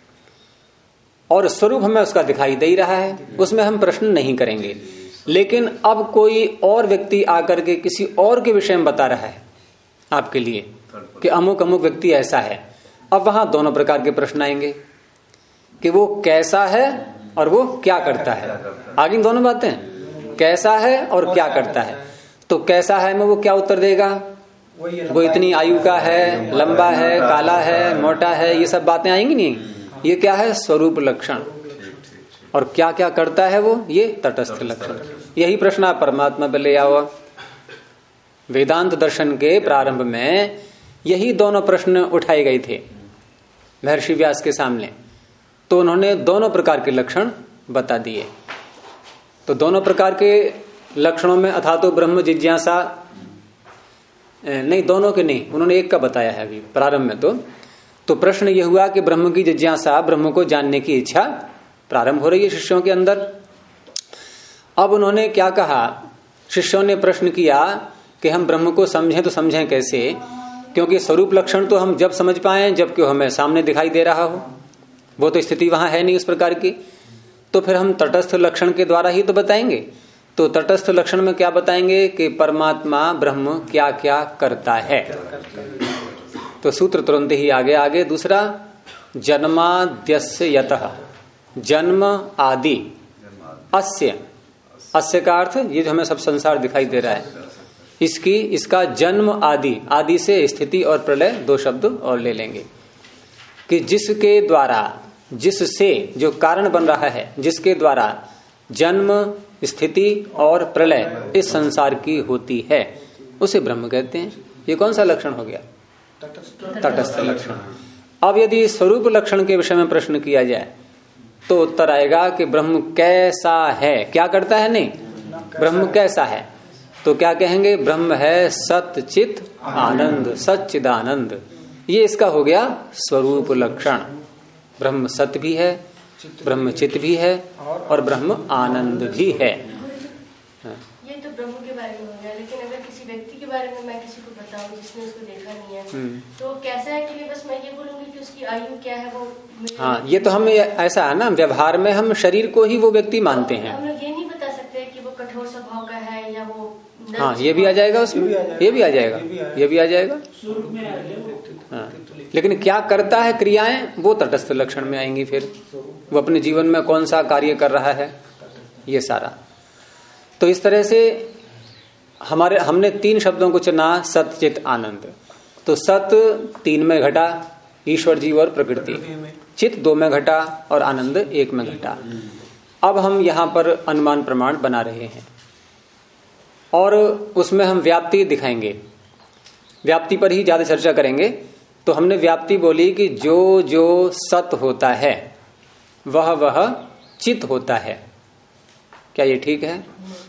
और स्वरूप हमें उसका दिखाई दे रहा है, उसमें हम प्रश्न नहीं करेंगे। लेकिन अब कोई और व्यक्ति आकर के किसी और के विषय में बता रहा है आपके लिए कि अमुक अमुक व्यक्ति ऐसा है, अब वहां दोनों प्रकार के प्रश्न आएंगे कि वो कैसा है और वो क्या करता है। आगे दोनों बातें, कैसा है और क्या करता है। तो कैसा है में वो क्या उत्तर देगा, वो इतनी आयु का है, लंबा है, काला है, मोटा है, ये सब बातें आएंगी नहीं। ये क्या है, स्वरूप लक्षण। और क्या क्या करता है वो, ये तटस्थ लक्षण। यही प्रश्न आप परमात्मा पे ले आओ। वेदांत दर्शन के प्रारंभ में यही दोनों प्रश्न उठाए गए थे महर्षि व्यास के सामने, तो उन्होंने दोनों प्रकार के लक्षण बता दिए। तो दोनों प्रकार के लक्षणों में अथा तो ब्रह्म जिज्ञासा नहीं, दोनों के नहीं, उन्होंने एक का बताया है अभी प्रारंभ में। तो प्रश्न यह हुआ कि ब्रह्म की जिज्ञासा, ब्रह्म को जानने की इच्छा प्रारंभ हो रही है शिष्यों के अंदर। अब उन्होंने क्या कहा, शिष्यों ने प्रश्न किया कि हम ब्रह्म को समझें तो समझें कैसे, क्योंकि स्वरूप लक्षण तो हम जब समझ पाए जबकि हमें सामने दिखाई दे रहा हो, वो तो स्थिति वहां है नहीं उस प्रकार की। तो फिर हम तटस्थ लक्षण के द्वारा ही तो बताएंगे। तो तटस्थ लक्षण में क्या बताएंगे कि परमात्मा ब्रह्म क्या क्या करता है। तो सूत्र तुरंत ही आगे दूसरा, जन्माद्यस्य यतः, जन्म आदि, अस्य का अर्थ ये जो हमें सब संसार दिखाई दे रहा है, इसका जन्म आदि से स्थिति और प्रलय दो शब्द और ले लेंगे कि जिसके द्वारा, जिससे जो कारण बन रहा है, जिसके द्वारा जन्म, स्थिति और प्रलय इस संसार की होती है, उसे ब्रह्म कहते हैं। ये कौन सा लक्षण हो गया, तटस्थ लक्षण। अब यदि स्वरूप लक्षण के विषय में प्रश्न किया जाए तो उत्तर आएगा कि ब्रह्म कैसा है, क्या करता है नहीं, ब्रह्म कैसा है। तो क्या कहेंगे, ब्रह्म है सत चित आनंद, सच्चिदानंद। ये इसका हो गया स्वरूप लक्षण। ब्रह्म सत्य भी है, ब्रह्म चित भी है और ब्रह्म आनंद भी है। ये तो ब्रह्म के बारे में हो गया। लेकिन अगर किसी व्यक्ति के बारे में मैं किसी को बताऊं जिसने उसको देखा नहीं है, तो कैसा है कि बस मैं ये बोलूंगी कि उसकी आयु क्या है, वो हाँ, ये तो हमें ऐसा है ना, व्यवहार में हम शरीर को ही वो व्यक्ति मानते हैं। हम लोग ये नहीं बता सकते कि वो कठोर स्वभाव का है या वो, हाँ, ये भी आ जाएगा उसमें, ये भी आ जाएगा, ये भी आ जाएगा। हाँ, लेकिन क्या करता है, क्रियाएं, वो तटस्थ लक्षण में आएंगी। फिर वो अपने जीवन में कौन सा कार्य कर रहा है, ये सारा। तो इस तरह से हमने तीन शब्दों को चुना, सत चित आनंद। तो सत 3 में घटा, ईश्वर जीव और प्रकृति, चित 2 में घटा और आनंद 1 में घटा। अब हम यहां पर अनुमान प्रमाण बना रहे हैं और उसमें हम व्याप्ति दिखाएंगे, व्याप्ति पर ही ज्यादा चर्चा करेंगे। तो हमने व्याप्ति बोली कि जो जो सत होता है वह वह चित होता है। क्या ये ठीक है?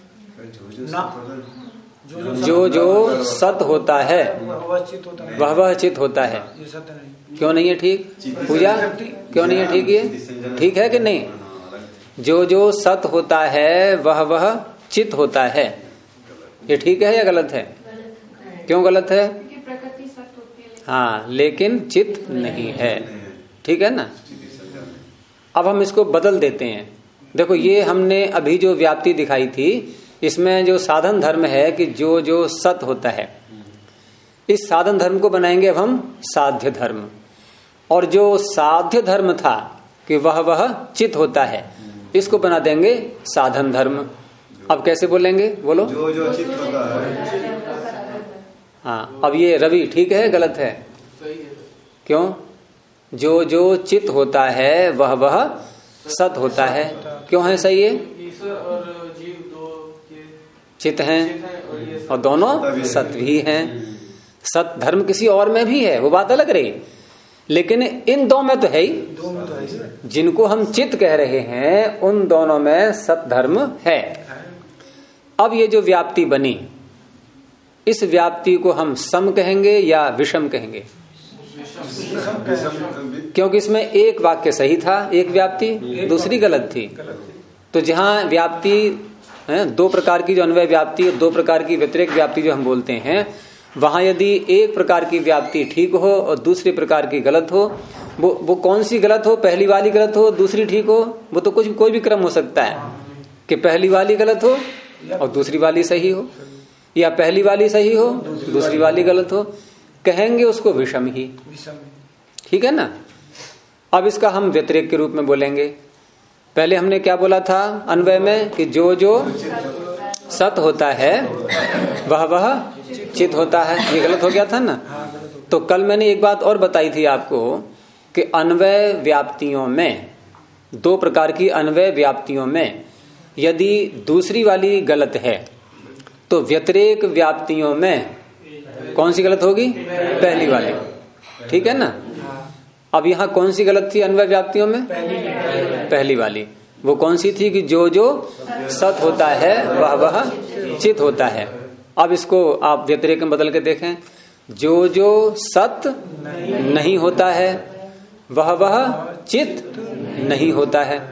जो जो सत होता है वह वह चित होता है। क्यों नहीं है ठीक? पूजा क्यों नहीं है ठीक? ये ठीक है कि नहीं? जो जो सत होता है वह वह चित होता है, ये ठीक है या गलत है? क्यों गलत है? हाँ, लेकिन चित नहीं है, ठीक है ना। अब हम इसको बदल देते हैं। देखो, ये हमने अभी जो व्याप्ति दिखाई थी, इसमें जो साधन धर्म है कि जो जो सत होता है, इस साधन धर्म को बनाएंगे अब हम साध्य धर्म। और जो साध्य धर्म था कि वह वह चित होता है, इसको बना देंगे साधन धर्म। अब कैसे बोलेंगे, बोलो? जो जो चित होता है। हाँ, अब ये रवि ठीक है गलत है? क्यों? जो जो चित होता है वह सत होता है। क्यों है सही है? ईश्वर और जीव दो चित हैं और दोनों सत भी हैं। सत धर्म किसी और में भी है, वो बात अलग रही, लेकिन इन दो में तो है ही। जिनको हम चित कह रहे हैं उन दोनों में सत धर्म है। अब ये जो व्याप्ति बनी, इस व्याप्ति को हम सम कहेंगे या विषम कहेंगे? क्योंकि इसमें एक वाक्य सही था, एक व्याप्ति दूसरी गलत थी। तो जहां व्याप्ति दो प्रकार की, जो अन्वय व्याप्ति और दो प्रकार की व्यतिरेक व्याप्ति जो हम बोलते हैं, वहां यदि एक प्रकार की व्याप्ति ठीक हो और दूसरी प्रकार की गलत हो, वो कौन सी गलत हो? पहली वाली गलत हो, दूसरी ठीक हो? वो तो कुछ कोई भी क्रम हो सकता है कि पहली वाली गलत हो और दूसरी वाली सही हो, या पहली वाली सही हो दूसरी वाली गलत हो। कहेंगे उसको विषम ही, ठीक है ना। अब इसका हम व्यतिरेक के रूप में बोलेंगे। पहले हमने क्या बोला था अन्वय में कि जो जो सत होता है वह चित होता है, ये गलत हो गया था ना। तो कल मैंने एक बात और बताई थी आपको कि अन्वय व्याप्तियों में, दो प्रकार की अन्वय व्याप्तियों में यदि दूसरी वाली गलत है तो व्यतिरेक व्याप्तियों में कौन सी गलत होगी? पहली वाली, ठीक है ना। अब यहाँ कौन सी गलत थी अन्वय व्याप्तियों में? पहली वाली। वो कौन सी थी कि जो जो सत होता है वह चित होता है। अब इसको आप व्यतिरेक में बदल के देखें, जो जो सत नहीं होता है वह चित नहीं होता है।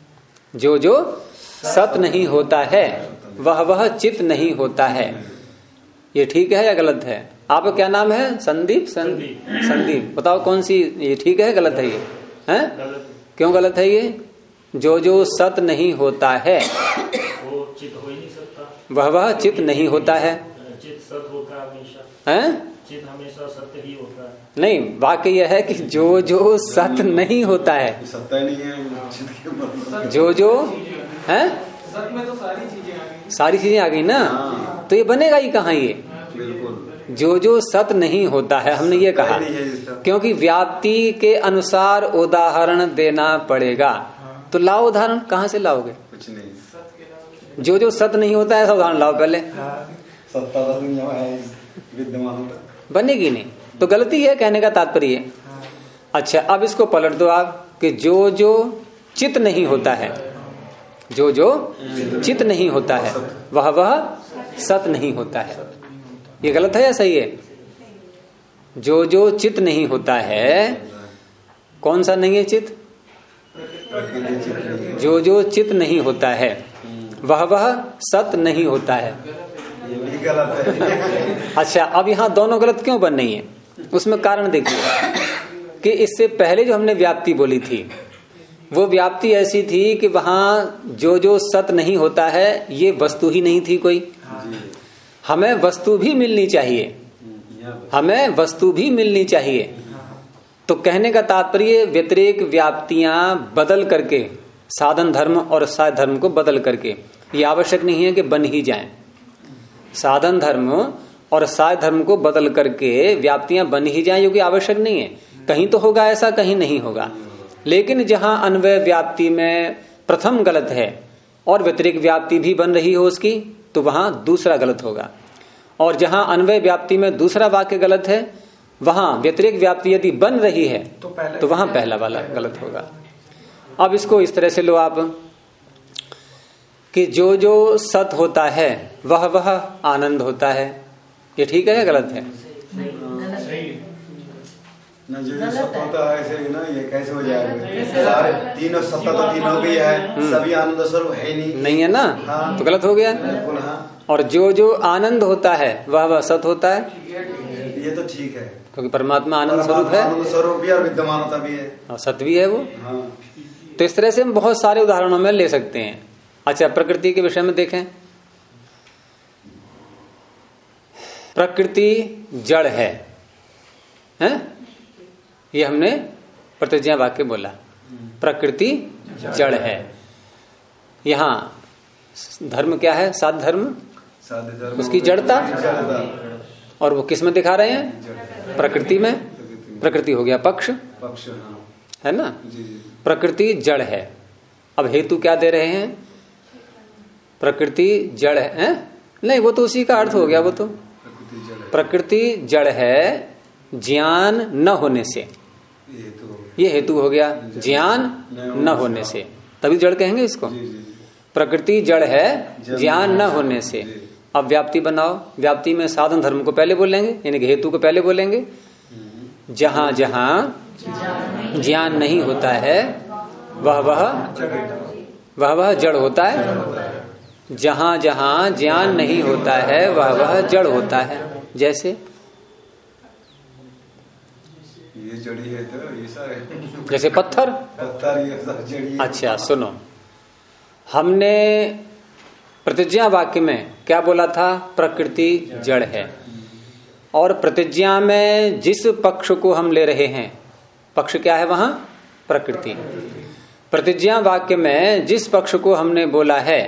जो जो सत नहीं होता है वह चित नहीं होता है। ये ठीक है या गलत है? आपका क्या नाम है? संदीप। संदीप, बताओ कौन सी ये ठीक है गलत है? ये है क्यों गलत है? ये जो जो सत नहीं होता है वो चित हो ही नहीं सकता, वह चित नहीं होता है। चित सत होता है हमेशा, हैं? चित हमेशा सत्य ही होता है। नहीं, वाक्य यह है कि जो जो सत नहीं होता है, सत्ता नहीं है, जो जो है सत में तो सारी चीजें आ गई, सारी चीजें आ गई ना। तो ये बनेगा ही कहाँ? ये बिल्कुल जो जो सत नहीं होता है, हमने ये कहा क्योंकि व्याप्ति के अनुसार उदाहरण देना पड़ेगा। तो लाओ उदाहरण, कहाँ से लाओगे? कुछ नहीं। जो जो सत नहीं होता है ऐसा उदाहरण लाओ पहले। सत्ता विद्यमान बनेगी नहीं, तो गलती है कहने का तात्पर्य। अच्छा, अब इसको पलट दो आप कि जो जो चित नहीं होता है, जो जो चित नहीं होता है वह सत नहीं होता है। ये गलत है या सही है? जो जो चित नहीं होता है, कौन सा नहीं है चित? जो जो चित नहीं होता है वह सत नहीं होता है। ये भी गलत है। अच्छा, अब यहाँ दोनों गलत क्यों बन रही है? उसमें कारण देखिए कि इससे पहले जो हमने व्याप्ति बोली थी वो व्याप्ति ऐसी थी कि वहां जो जो सत नहीं होता है ये वस्तु ही नहीं थी कोई। हमें वस्तु भी मिलनी चाहिए, हमें वस्तु भी मिलनी चाहिए। तो कहने का तात्पर्य व्यतिरेक व्याप्तियां बदल करके, साधन धर्म और साध्य धर्म को बदल करके, ये आवश्यक नहीं है कि बन ही जाएं। साधन धर्म और साध्य धर्म को बदल करके व्याप्तियां बन ही जाएं, जो कि आवश्यक नहीं है। कहीं तो होगा ऐसा, कहीं नहीं होगा। लेकिन जहां अन्वय व्याप्ति में प्रथम गलत है और व्यतिरेक व्याप्ति भी बन रही हो उसकी, तो वहां दूसरा गलत होगा। और जहां अन्वय व्याप्ति में दूसरा वाक्य गलत है, वहां व्यतिरेक व्याप्ति यदि बन रही है तो वहां पहला वाला गलत होगा। अब इसको इस तरह से लो आप कि जो जो सत होता है वह आनंद होता है। ये ठीक है या गलत है? ना जो सत्ता होता है ऐसे ना, ये कैसे हो जाएगा? सारे तीनों सत्ता तो तीनों की है, सभी आनंद स्वरूप है नहीं है ना। हाँ। तो गलत हो गया। बिल्कुल हाँ। और जो जो आनंद होता है वह सत होता है, ये तो ठीक है, क्योंकि परमात्मा आनंद स्वरूप है, आनंद स्वरूप भी और विद्यमानता भी है और सत भी है वो। हाँ। तो इस तरह से हम बहुत सारे उदाहरणों में ले सकते हैं। अच्छा, प्रकृति के विषय में देखें। प्रकृति जड़ है, हैं? ये हमने प्रतिज्ञा वाक्य बोला, प्रकृति जड़ है। यहाँ धर्म क्या है? साध्य धर्म, उसकी जड़ता। और वो किस में दिखा रहे हैं? प्रकृति में। प्रकृति हो गया पक्ष, पक्ष, हाँ। है ना। जी जी। प्रकृति जड़ है। अब हेतु क्या दे रहे हैं? प्रकृति जड़ है, नहीं वो तो उसी का अर्थ हो गया। वो तो प्रकृति जड़ है ज्ञान न होने से, ये हेतु हो गया ज्ञान न होने से, तभी जड़ कहेंगे इसको। प्रकृति जड़ है ज्ञान न होने से। अब व्याप्ति बनाओ। व्याप्ति में साधन धर्म को पहले बोलेंगे, यानी कि हेतु को पहले बोलेंगे। जहां जहां ज्ञान नहीं होता है वह वह जड़ होता है। जहां जहां ज्ञान नहीं होता है वह जड़ होता है। जैसे ये जड़ी है तो ऐसा है, जैसे पत्थर। ये जड़ी है। अच्छा सुनो, हमने प्रतिज्ञा वाक्य में क्या बोला था? प्रकृति जड़ है। और प्रतिज्ञा में जिस पक्ष को हम ले रहे हैं, पक्ष क्या है वहां? प्रकृति। प्रतिज्ञा वाक्य में जिस पक्ष को हमने बोला है,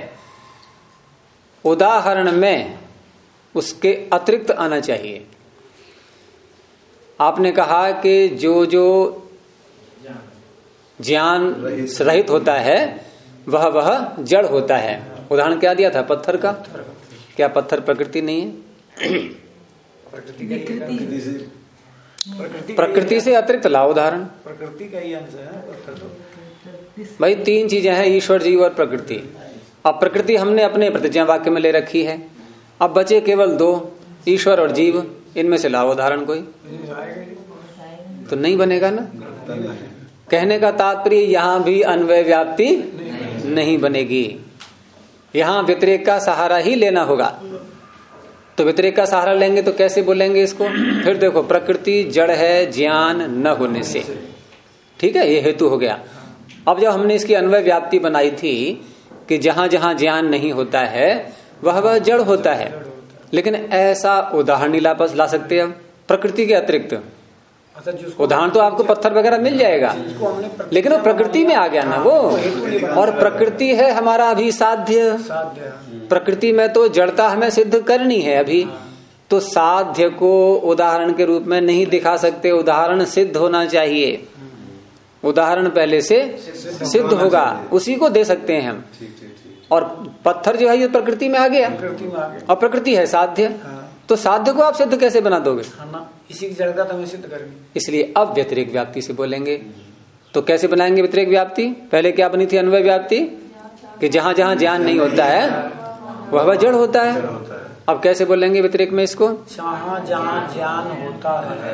उदाहरण में उसके अतिरिक्त आना चाहिए। आपने कहा कि जो जो ज्ञान रहित होता है वह जड़ होता है। उदाहरण क्या दिया था? पत्थर का। क्या पत्थर प्रकृति नहीं है? प्रकृति से अतिरिक्त ला उदाहरण। प्रकृति का ही अंश है पत्थर तो। भाई तीन चीजें हैं, ईश्वर, जीव और प्रकृति। अब प्रकृति हमने अपने प्रतिज्ञा वाक्य में ले रखी है। अब बचे केवल दो, ईश्वर और जीव। इनमें से लाओ उदाहरण कोई, तो नहीं बनेगा ना। कहने का तात्पर्य यहाँ भी अन्वय व्याप्ति नहीं बनेगी, यहाँ व्यतिरेक का सहारा ही लेना होगा। तो व्यतिरेक का सहारा लेंगे तो कैसे बोलेंगे इसको? फिर देखो, प्रकृति जड़ है ज्ञान न होने से, ठीक है, ये हेतु हो गया। अब जब हमने इसकी अन्वय व्याप्ति बनाई थी कि जहां जहां ज्ञान नहीं होता है वह जड़ होता है, लेकिन ऐसा उदाहरण नहीं ला सकते हम प्रकृति के अतिरिक्त। उदाहरण तो आपको पत्थर वगैरह मिल जाएगा, लेकिन वो प्रकृति में आ गया ना वो। और प्रकृति है हमारा अभी साध्य। प्रकृति में तो जड़ता हमें सिद्ध करनी है अभी, तो साध्य को उदाहरण के रूप में नहीं दिखा सकते। उदाहरण सिद्ध होना चाहिए, उदाहरण पहले से सिद्ध होगा, उसी को दे सकते हैं हम। और पत्थर जो है ये प्रकृति में आ गया, और प्रकृति है साध्य, तो साध्य को आप सिद्ध कैसे बना दोगे? इसी की जड़ता तो हमें सिद्ध करनी। इसलिए अब व्यतिरेक व्याप्ति से बोलेंगे। तो कैसे बनाएंगे व्यतिरेक व्याप्ति? पहले क्या बनी थी अन्वय व्याप्ति कि जहां जहां ज्ञान नहीं होता है वह जड़ होता है। अब कैसे बोलेंगे व्यतिरेक में इसको? जहां जहां ज्ञान होता है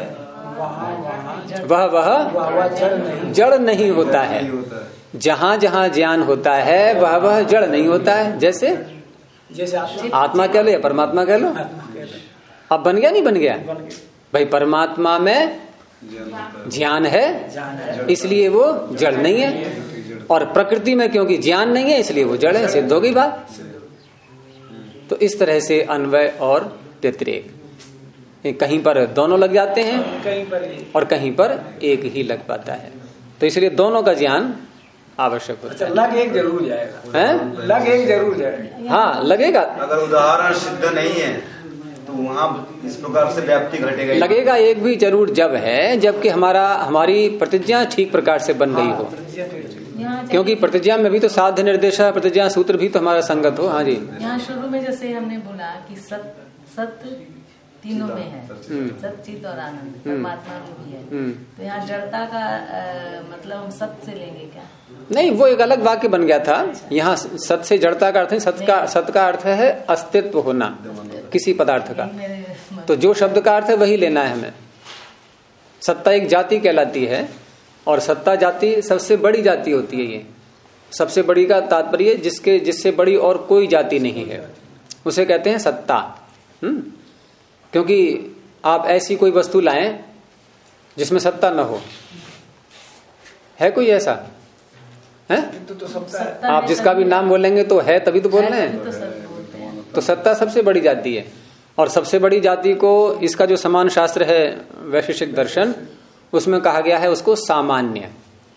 वह जड़ नहीं होता है। जहां जहां ज्ञान होता है वह जड़ नहीं होता है। जैसे आत्मा कह लो या परमात्मा कह लो। अब बन गया नहीं बन गया? भाई परमात्मा में ज्ञान है इसलिए वो जड़ नहीं है, और प्रकृति में क्योंकि ज्ञान नहीं है इसलिए वो जड़ है। सिद्ध हो गई बात। तो इस तरह से अन्वय और व्यतिरेक कहीं पर दोनों लग जाते हैं, कहीं पर और कहीं पर एक ही लग पाता है। तो इसलिए दोनों का ज्ञान आवश्यक होता है। लग एक जरूर जाएगा है? लग एक जरूर जाएगा। हाँ लगेगा। अगर उदाहरण सिद्ध नहीं है तो वहाँ इस प्रकार से व्याप्ति घटेगा। लगेगा एक भी जरूर जब है जबकि हमारी प्रतिज्ञा ठीक प्रकार से बन गई हो। क्योंकि प्रतिज्ञा में भी तो साध्य निर्देश प्रतिज्ञा सूत्र भी तो हमारा संगत हो। हाँ जी, यहाँ शुरू में जैसे हमने बोला कि सत्य तीनों में है, सत चित और आनंद, परमात्मा में भी है। तो यहाँ जड़ता का मतलब हम सत्य से लेंगे क्या? नहीं, वो एक अलग वाक्य बन गया था। यहाँ सत से जड़ता का अर्थ है, सत का अर्थ है अस्तित्व होना किसी पदार्थ का। तो जो शब्द का अर्थ है वही लेना है हमें। सत्ता एक जाति कहलाती है, और सत्ता जाति सबसे बड़ी जाति होती है। ये सबसे बड़ी का तात्पर्य जिससे बड़ी और कोई जाति नहीं है, उसे कहते हैं सत्ता। क्योंकि आप ऐसी कोई वस्तु लाएं जिसमें सत्ता न हो, है कोई ऐसा? है तो सत्ता आप जिसका भी नाम बोलेंगे तो है तभी तो बोल रहे हैं। तो सत्ता सबसे बड़ी जाति है, और सबसे बड़ी जाति को इसका जो समान शास्त्र है वैशेषिक दर्शन, उसमें कहा गया है उसको सामान्य।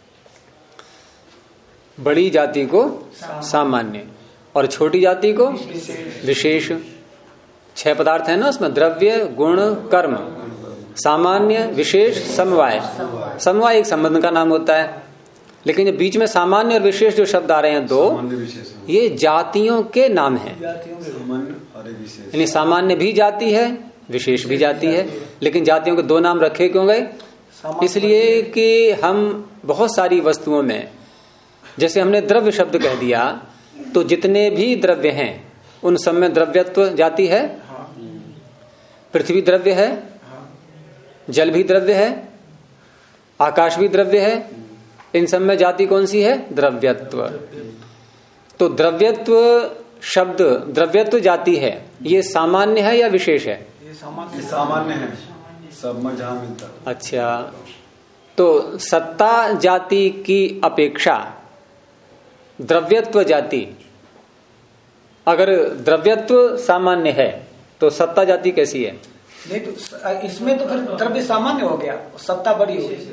बड़ी जाति को सामान्य और छोटी जाति को विशेष। 6 पदार्थ है ना उसमें, द्रव्य गुण कर्म। सामान्य, विशेष, समवाय। समवाय एक संबंध का नाम होता है, लेकिन जो बीच में सामान्य और विशेष जो शब्द आ रहे हैं दो, ये जातियों के नाम हैं। यानी सामान्य भी जाति है, विशेष भी जाति है, लेकिन जातियों के दो नाम रखे क्यों गए? इसलिए कि हम बहुत सारी वस्तुओं में, जैसे हमने द्रव्य शब्द कह दिया, तो जितने भी द्रव्य हैं उन सब में द्रव्यत्व जाति है। पृथ्वी द्रव्य है, जल भी द्रव्य है, आकाश भी द्रव्य है, इन सब में जाति कौन सी है? द्रव्यत्व। तो द्रव्यत्व शब्द, द्रव्यत्व जाति है, ये सामान्य है या विशेष है? ये सामान्य है, सब में जहां मिलता। अच्छा, तो सत्ता जाति की अपेक्षा द्रव्यत्व जाति, अगर द्रव्यत्व सामान्य है तो सत्ता जाति कैसी है? नहीं तो इसमें तो फिर द्रव्य सामान्य हो गया, सत्ता बड़ी हो गई।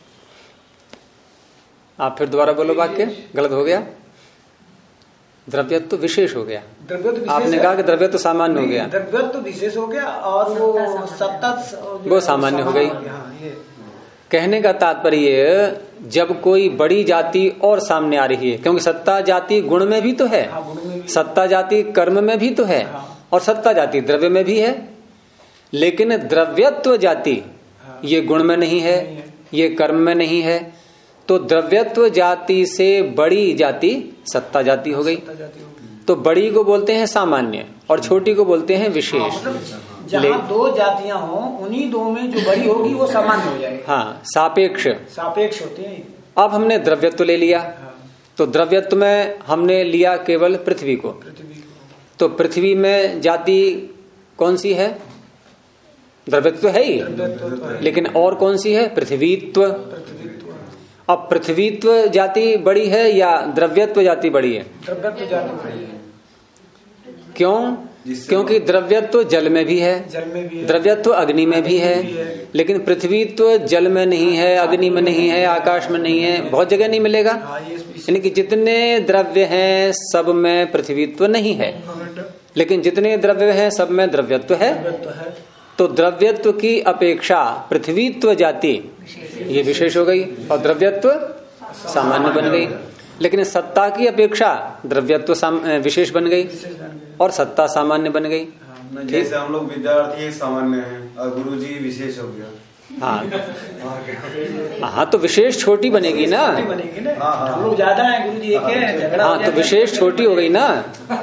आप फिर दोबारा बोलो, वाक्य गलत हो गया। द्रव्यत्व विशेष हो गया। द्रव्यत्व आपने कहा कि द्रव्यत्व सामान्य हो गया, द्रव्यत्व विशेष हो गया और वो सत्ता वो सामान्य हो गई। कहने का तात्पर्य, जब कोई बड़ी जाति और सामने आ रही है, क्योंकि सत्ता जाति गुण में भी तो है, सत्ता जाति कर्म में भी तो है, और सत्ता जाति द्रव्य में भी है, लेकिन द्रव्यत्व जाति ये गुण में नहीं है, ये कर्म में नहीं है, तो द्रव्यत्व जाति से बड़ी जाति सत्ता जाति हो गई। तो बड़ी को बोलते हैं सामान्य और छोटी को बोलते हैं विशेष। जहाँ दो जातियां हो, उन्हीं दो में जो बड़ी होगी वो सामान्य हो जाएगी। हाँ, सापेक्ष होती है। अब हमने द्रव्यत्व ले लिया, तो द्रव्यत्व में हमने लिया केवल पृथ्वी को। तो पृथ्वी में जाति कौन सी है? द्रव्यत्व है ही, लेकिन और कौन सी है? पृथ्वीत्व। अब पृथ्वीत्व जाति बड़ी है या द्रव्यत्व जाति बड़ी है? द्रव्यत्व जाति बड़ी है। क्यों? क्योंकि द्रव्यत्व जल में भी है, द्रव्यत्व अग्नि में भी है, लेकिन पृथ्वीत्व जल में नहीं है, अग्नि में नहीं है, आकाश में नहीं है, बहुत जगह नहीं मिलेगा। यानी कि जितने द्रव्य हैं सब में पृथ्वीत्व नहीं है, लेकिन जितने द्रव्य हैं सब में द्रव्यत्व है। तो द्रव्यत्व की अपेक्षा पृथ्वीत्व जाति ये विशेष हो गई और द्रव्यत्व सामान्य बन गई, लेकिन सत्ता की अपेक्षा द्रव्यत्व विशेष बन गई और सत्ता सामान्य बन गई। जैसे हम लोग विद्यार्थी सामान्य हैं और गुरुजी विशेष हो गया। हाँ, तो विशेष छोटी बनेगी ना। हम लोग ज्यादा है, गुरुजी एक है। हाँ, तो विशेष छोटी हो गई ना।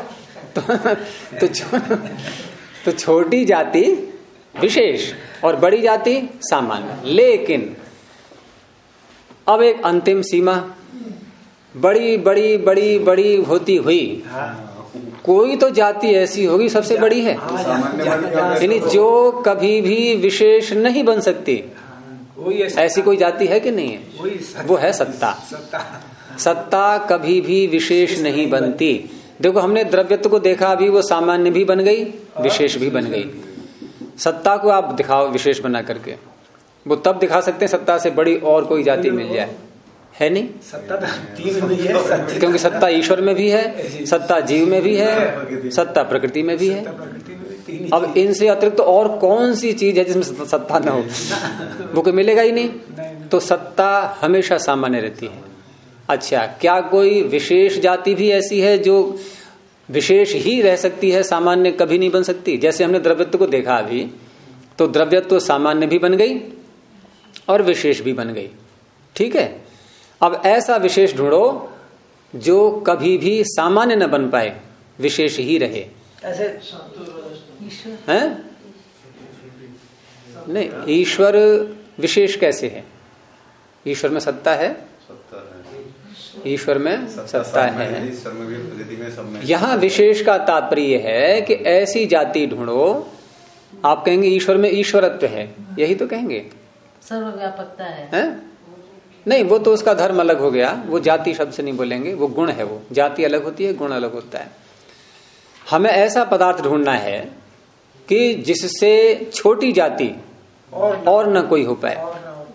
तो छोटी जाति विशेष और बड़ी जाति सामान्य। लेकिन अब एक अंतिम सीमा, बड़ी बड़ी बड़ी बड़ी होती हुई कोई तो जाति ऐसी होगी सबसे बड़ी है, यानी जो कभी भी विशेष नहीं बन सकती, ऐसी कोई जाति है कि नहीं है? वो है सत्ता। सत्ता कभी भी विशेष नहीं बनती। देखो, हमने द्रव्यत्व को देखा, अभी वो सामान्य भी बन गई, विशेष भी बन गई। सत्ता को आप दिखाओ विशेष बना करके, वो तब दिखा सकते हैं सत्ता से बड़ी और कोई जाति मिल जाए, है नहीं? सत्ता तीन में है, क्योंकि सत्ता ईश्वर में भी है, सत्ता जीव में भी है, सत्ता प्रकृति में भी है। अब इनसे अतिरिक्त तो और कौन सी चीज है जिसमें सत्ता न हो? वो कोई मिलेगा ही नहीं। तो सत्ता हमेशा सामान्य रहती है। अच्छा, क्या कोई विशेष जाति भी ऐसी है जो विशेष ही रह सकती है, सामान्य कभी नहीं बन सकती? जैसे हमने द्रव्यत्व को देखा अभी, तो द्रव्यत्व सामान्य भी बन गई और विशेष भी बन गई। ठीक है, अब ऐसा विशेष ढूंढो जो कभी भी सामान्य न बन पाए, विशेष ही रहे। ऐसे हैं? नहीं, ईश्वर विशेष कैसे है? ईश्वर में सत्ता है, ईश्वर में सत्ता है। यहाँ विशेष का तात्पर्य है कि ऐसी जाति ढूंढो, आप कहेंगे ईश्वर में ईश्वरत्व है, यही तो कहेंगे, सर्वव्यापकता है? नहीं, वो तो उसका धर्म अलग हो गया, वो जाति शब्द से नहीं बोलेंगे, वो गुण है। वो जाति अलग होती है, गुण अलग होता है। हमें ऐसा पदार्थ ढूंढना है कि जिससे छोटी जाति और न कोई हो पाए।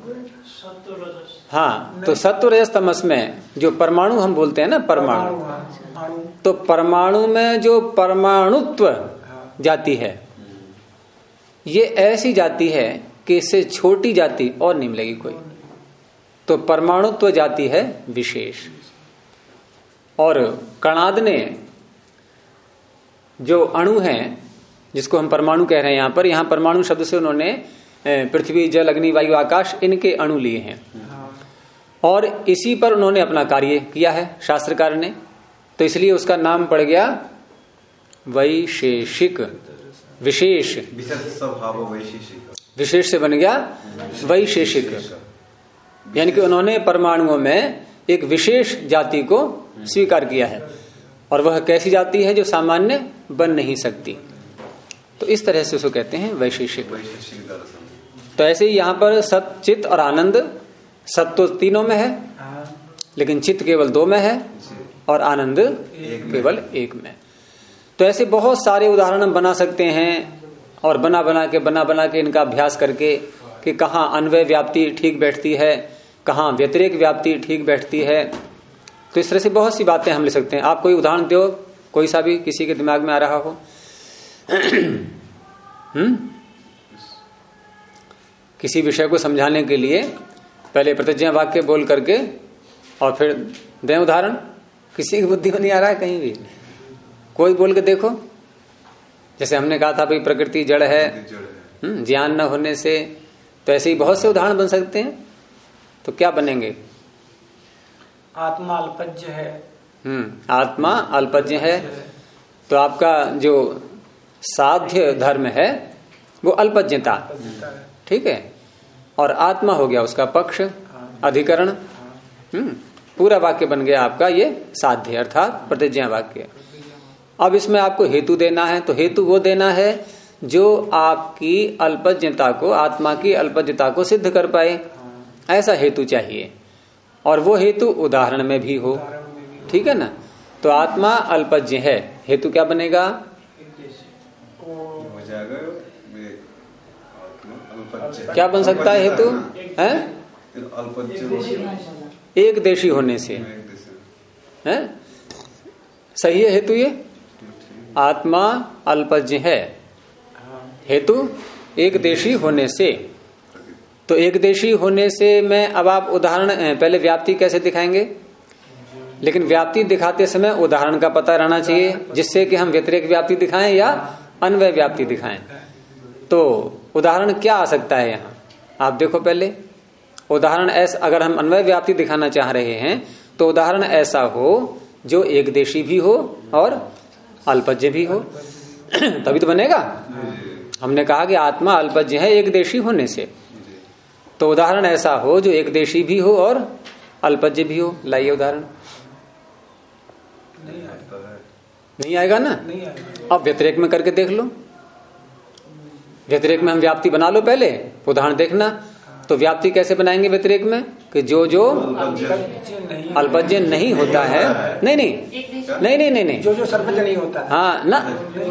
हाँ, तो सत्व रजस तमस में जो परमाणु हम बोलते हैं ना, परमाणु, तो परमाणु में जो परमाणुत्व जाति है, ये ऐसी जाति है कि इससे छोटी जाति और नहीं मिलेगी कोई। तो परमाणुत्व जाति है विशेष। और कणाद ने जो अणु है, जिसको हम परमाणु कह रहे हैं यहां परमाणु शब्द से उन्होंने पृथ्वी, जल, अग्नि, वायु, आकाश इनके अणु लिए हैं और इसी पर उन्होंने अपना कार्य किया है शास्त्रकार ने। तो इसलिए उसका नाम पड़ गया वैशेषिक। विशेष विशेष से बन गया वैशेषिक, यानी कि उन्होंने परमाणुओं में एक विशेष जाति को स्वीकार किया है और वह कैसी जाति है जो सामान्य बन नहीं सकती। तो इस तरह से उसको कहते हैं वैशेषिक। तो ऐसे ही यहां पर सत, चित और आनंद, सत तो तीनों में है लेकिन चित केवल 2 में है और आनंद केवल 1 में। तो ऐसे बहुत सारे उदाहरण हम बना सकते हैं और बना बना के इनका अभ्यास करके कि कहाँ अन्वय व्याप्ति ठीक बैठती है, कहाँ व्यतिरेक व्याप्ति ठीक बैठती है। तो इस तरह से बहुत सी बातें हम ले सकते हैं। आप कोई उदाहरण दो, कोई सा भी किसी के दिमाग में आ रहा हो। किसी विषय को समझाने के लिए पहले प्रतिज्ञा वाक्य बोल करके और फिर दें उदाहरण। किसी की बुद्धि में नहीं आ रहा है कहीं भी, कोई बोल के देखो। जैसे हमने कहा था भाई प्रकृति जड़ है, ज्ञान न होने से, तो ऐसे ही बहुत से उदाहरण बन सकते हैं। तो क्या बनेंगे? आत्मा अल्पज्य है। आत्मा अल्पज्य है। तो आपका जो साध्य धर्म है वो अल्पज्ञता, ठीक है। और आत्मा हो गया उसका पक्ष, अधिकरण। पूरा वाक्य बन गया आपका ये साध्य अर्थात प्रतिज्ञा वाक्य। अब इसमें आपको हेतु देना है। तो हेतु वो देना है जो आपकी अल्पज्ञता को, आत्मा की अल्पज्ञता को सिद्ध कर पाए, ऐसा हेतु चाहिए। और वो हेतु उदाहरण में भी हो, ठीक है ना। तो आत्मा अल्पज्ञ है, हेतु क्या बनेगा? क्या बन सकता है हेतु? है एक देशी होने से, है सही है हेतु। ये आत्मा अल्पज्ञ है, हेतु एक देशी होने से। तो एक देशी होने से मैं अब आप उदाहरण पहले व्याप्ति कैसे दिखाएंगे, लेकिन व्याप्ति दिखाते समय उदाहरण का पता रहना चाहिए जिससे कि हम व्यतिरेक व्याप्ति दिखाएं या अन्वय व्याप्ति दिखाएं। तो उदाहरण क्या आ सकता है यहाँ? आप देखो पहले उदाहरण ऐसा, अगर हम अन्वय व्याप्ति दिखाना चाह रहे हैं तो उदाहरण ऐसा हो जो एक देशी भी हो और अल्पज्ञ भी हो, तभी तो बनेगा। हमने कहा कि आत्मा अल्पज्ञ है एक देशी होने से, तो उदाहरण ऐसा हो जो एक देशी भी हो और अल्पज्ञ भी हो। लाइए उदाहरण। नहीं आएगा ना? नहीं आएगा। अब व्यतिरेक में करके देख लो। व्यतिरेक में हम व्याप्ति बना लो पहले, उदाहरण देखना। तो व्याप्ति कैसे बनाएंगे व्यतिरेक में? कि जो अल्पज्ञ नहीं होता है, नहीं, जो सर्वज्ञ नहीं होता है। हाँ ना,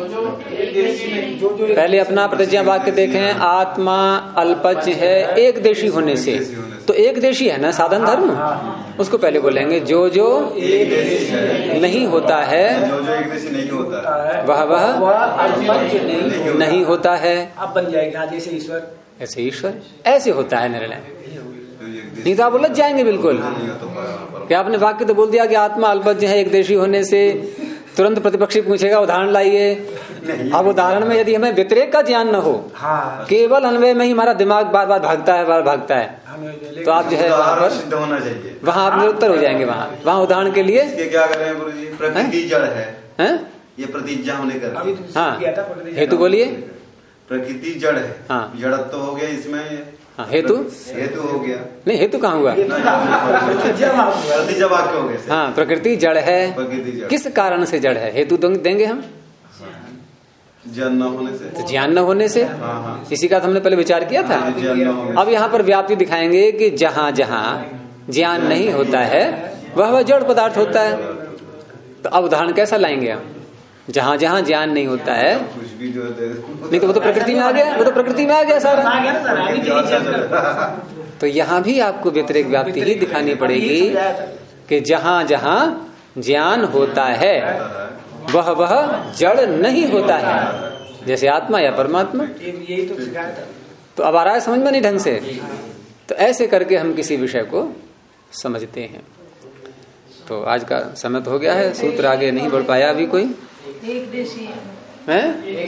पहले अपना प्रतिज्ञा वाक्य देखें। आत्मा अल्पज्ञ है एक देशी होने से, तो एक देशी है ना साधन धर्म, उसको पहले बोलेंगे जो नहीं होता है वह अल्पज्ञ नहीं होता है। अब बन जाएगा जैसे ईश्वर, ऐसे ईश्वर ऐसे होता है निर्णय। नहीं तो आप उलझ जाएंगे बिल्कुल। क्या आपने वाक्य तो बोल दिया कि आत्मा अल्पज्ञ है एक देशी होने से, तुरंत प्रतिपक्षी पूछेगा उदाहरण लाइए। अब उदाहरण में यदि हमें व्यतिरेक का ज्ञान न हो, केवल अन्वय में ही हमारा दिमाग बार बार भागता है, तो आप जो है वहाँ आप निरुत्तर हो जाएंगे। वहाँ उदाहरण के लिए क्या करें गुरु जी? प्रकृति जड़ है, ये प्रतिज्ञा हमने कर दी। हाँ, हेतु बोलिए। प्रकृति जड़ है। हाँ, जड़त्व तो हो गया इसमें। हाँ, हेतु हो गया। नहीं, हेतु कहाँ हुआ? प्रतिज्ञा वाक्य हो गया। हाँ, प्रकृति जड़ है। किस कारण से जड़ है? हेतु देंगे हम। ज्ञान न होने से। तो ज्ञान न होने से, इसी का तो हमने पहले विचार किया था। अब यहाँ पर व्याप्ति दिखाएंगे कि जहाँ जहाँ ज्ञान नहीं होता है वह जड़ पदार्थ होता है। तो अब उदाहरण कैसा लाएंगे हम? जहाँ जहाँ ज्ञान नहीं होता है, कुछ भी जो नहीं तो वो तो प्रकृति में आ गया, वो तो प्रकृति में आ गया सारा। तो यहाँ भी आपको व्यतिरेक व्याप्ति ही दिखानी पड़ेगी कि जहाँ जहाँ ज्ञान होता है वह जड़ नहीं होता है, जैसे आत्मा या परमात्मा। यही तो सिखाया था। तो अब आ रहा है समझ में नहीं ढंग से? तो ऐसे करके हम किसी विषय को समझते हैं। तो आज का समय तो हो गया है, सूत्र आगे नहीं बढ़ पाया अभी कोई। एक देशी है?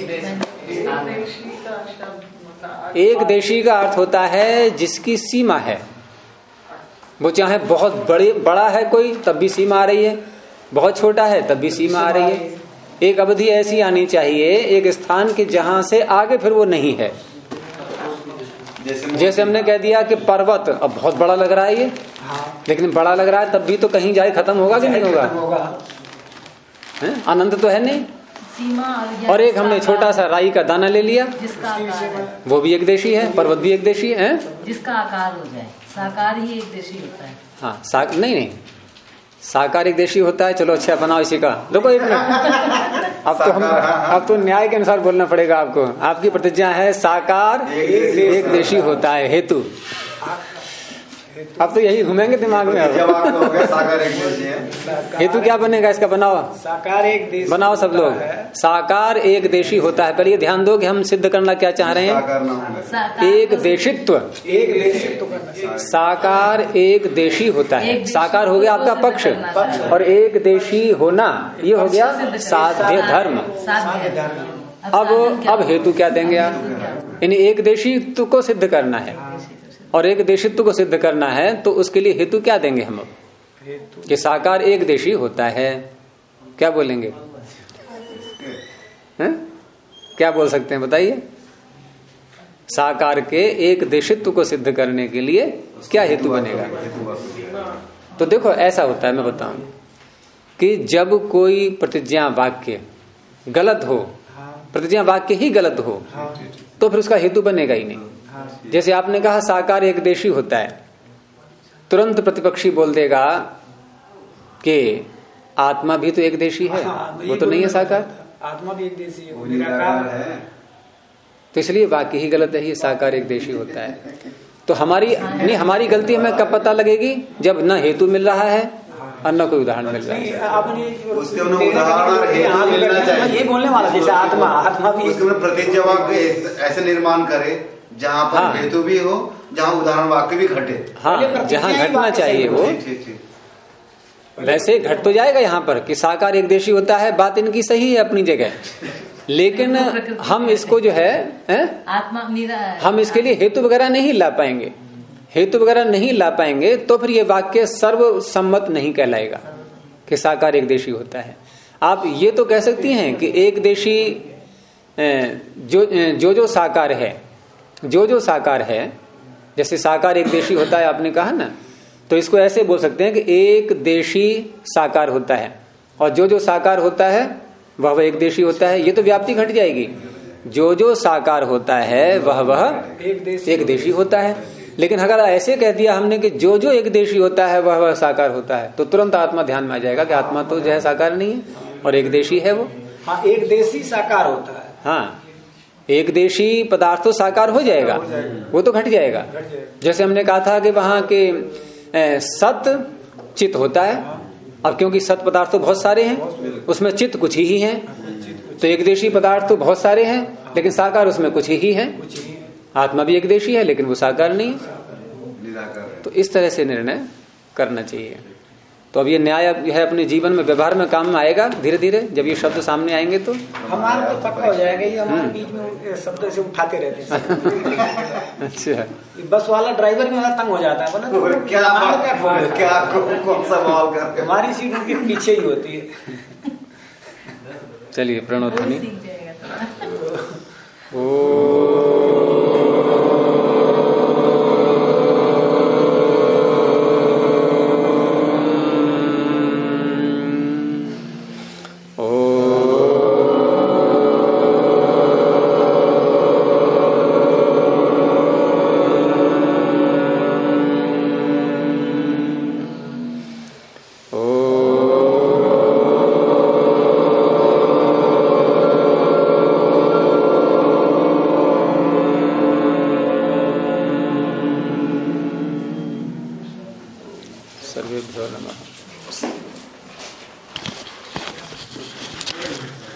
एक देशी का अर्थ होता है जिसकी सीमा है। वो चाहे बहुत बड़ा है कोई तब भी सीमा आ रही है, बहुत छोटा है तब भी सीमा आ रही है। एक अवधि ऐसी आनी चाहिए एक स्थान के जहां से आगे फिर वो नहीं है। जैसे हमने कह दिया कि पर्वत अब बहुत बड़ा लग रहा है ये, लेकिन बड़ा लग रहा है तब भी तो कहीं जाए खत्म होगा कि नहीं होगा? अनंत तो है नहीं। और एक हमने छोटा सा राई का दाना ले लिया, वो भी एक देशी है, पर्वत भी एक देशी है, जिसका आकार हो जाए। साकार ही एक देशी होता है। हाँ, नहीं, साकार एक देशी होता है। चलो अच्छा बनाओ इसी का। देखो एक मिनट, अब तो न्याय के अनुसार बोलना पड़ेगा आपको। आपकी प्रतिज्ञा है साकार एक देशी होता है। हेतु अब तो यही घूमेंगे दिमाग में। साकार एक देशी है। हेतु क्या बनेगा इसका? बनाओ, साकार एक देशी बनाओ सब लोग। साकार एक देशी होता है। पहले ध्यान दो कि हम सिद्ध करना क्या चाह रहे हैं। एक देशित्व, साकार एक देशी होता है। साकार हो गया आपका पक्ष, और एक देशी होना ये हो गया साध्य धर्म। अब हेतु क्या देंगे आप? यानी एक देशीत्व को सिद्ध करना है और एक देशित्व को सिद्ध करना है, तो उसके लिए हेतु क्या देंगे हम? अब कि साकार एक देशी होता है, क्या बोलेंगे? हैं? क्या बोल सकते हैं बताइए? साकार के एक देशित्व को सिद्ध करने के लिए क्या हेतु बनेगा? तो देखो ऐसा होता है, मैं बताऊं कि जब कोई प्रतिज्ञा वाक्य गलत हो, प्रतिज्ञा वाक्य ही गलत हो, तो फिर उसका हेतु बनेगा ही नहीं। जैसे आपने कहा साकार एक देशी होता है, तुरंत प्रतिपक्षी बोल देगा कि आत्मा भी तो एक देशी है। वो तो नहीं है साकार, आत्मा भी एक देशी है, निराकार है। तो इसलिए वाक्य ही गलत है, ये साकार एक देशी होता है। तो हमारी गलती हमें कब पता लगेगी? जब न हेतु मिल रहा है और न कोई उदाहरण मिल रहा है। उसके उदाहरण ये बोलने वाला जैसे आत्मा भी प्रतिज्ञा वाक्य ऐसे निर्माण करे जहाँ पर हेतु भी हो, जहाँ उदाहरण वाक्य भी घटे। हाँ, जहाँ घटना चाहिए वो वैसे घट तो जाएगा। यहाँ पर कि साकार एक देशी होता है, बात इनकी सही है अपनी जगह, लेकिन हम इसको जो है आत्मा हम इसके लिए हेतु वगैरह नहीं ला पाएंगे। हेतु वगैरह नहीं ला पाएंगे तो फिर ये वाक्य सर्वसम्मत नहीं कहलाएगा कि साकार एक देशी होता है। आप ये तो कह सकती हैं कि एक देशी जो साकार है, जो साकार है, जैसे साकार एक देशी होता है आपने कहा ना, तो इसको ऐसे बोल सकते हैं कि एक देशी साकार होता है और जो साकार होता है वह एक देशी होता है। ये तो व्याप्ति घट जाएगी। जो साकार होता है वह एक देशी होता है। लेकिन अगर ऐसे कह दिया हमने कि जो एक देशी होता है वह साकार होता है, तो तुरंत आत्मा ध्यान में आ जाएगा कि आत्मा तो जो है साकार नहीं है और एक देशी है वो। हाँ, एक देशी साकार होता है। हाँ, एक देशी पदार्थ तो साकार हो जाएगा, वो तो घट जाएगा। जैसे हमने कहा था कि वहां के सत चित होता है। अब क्योंकि सत पदार्थ तो बहुत सारे हैं, उसमें चित्त कुछ ही है, तो एक देशी पदार्थ तो बहुत सारे हैं लेकिन साकार उसमें कुछ ही है। आत्मा भी एक देशी है लेकिन वो साकार नहीं है। तो इस तरह से निर्णय करना चाहिए। तो अब ये न्याय है अपने जीवन में व्यवहार में काम में आएगा धीरे धीरे। जब ये शब्द सामने आएंगे तो हमारा तो पक्का हो जाएगा। ये हमारे बीच में शब्द से उठाते रहते हैं। अच्छा, बस वाला ड्राइवर में तंग हो जाता है, तो क्या कौन सा सवाल करते? हमारी सीट उनके पीछे ही होती है। चलिए, प्रणव ध्वनि। ओ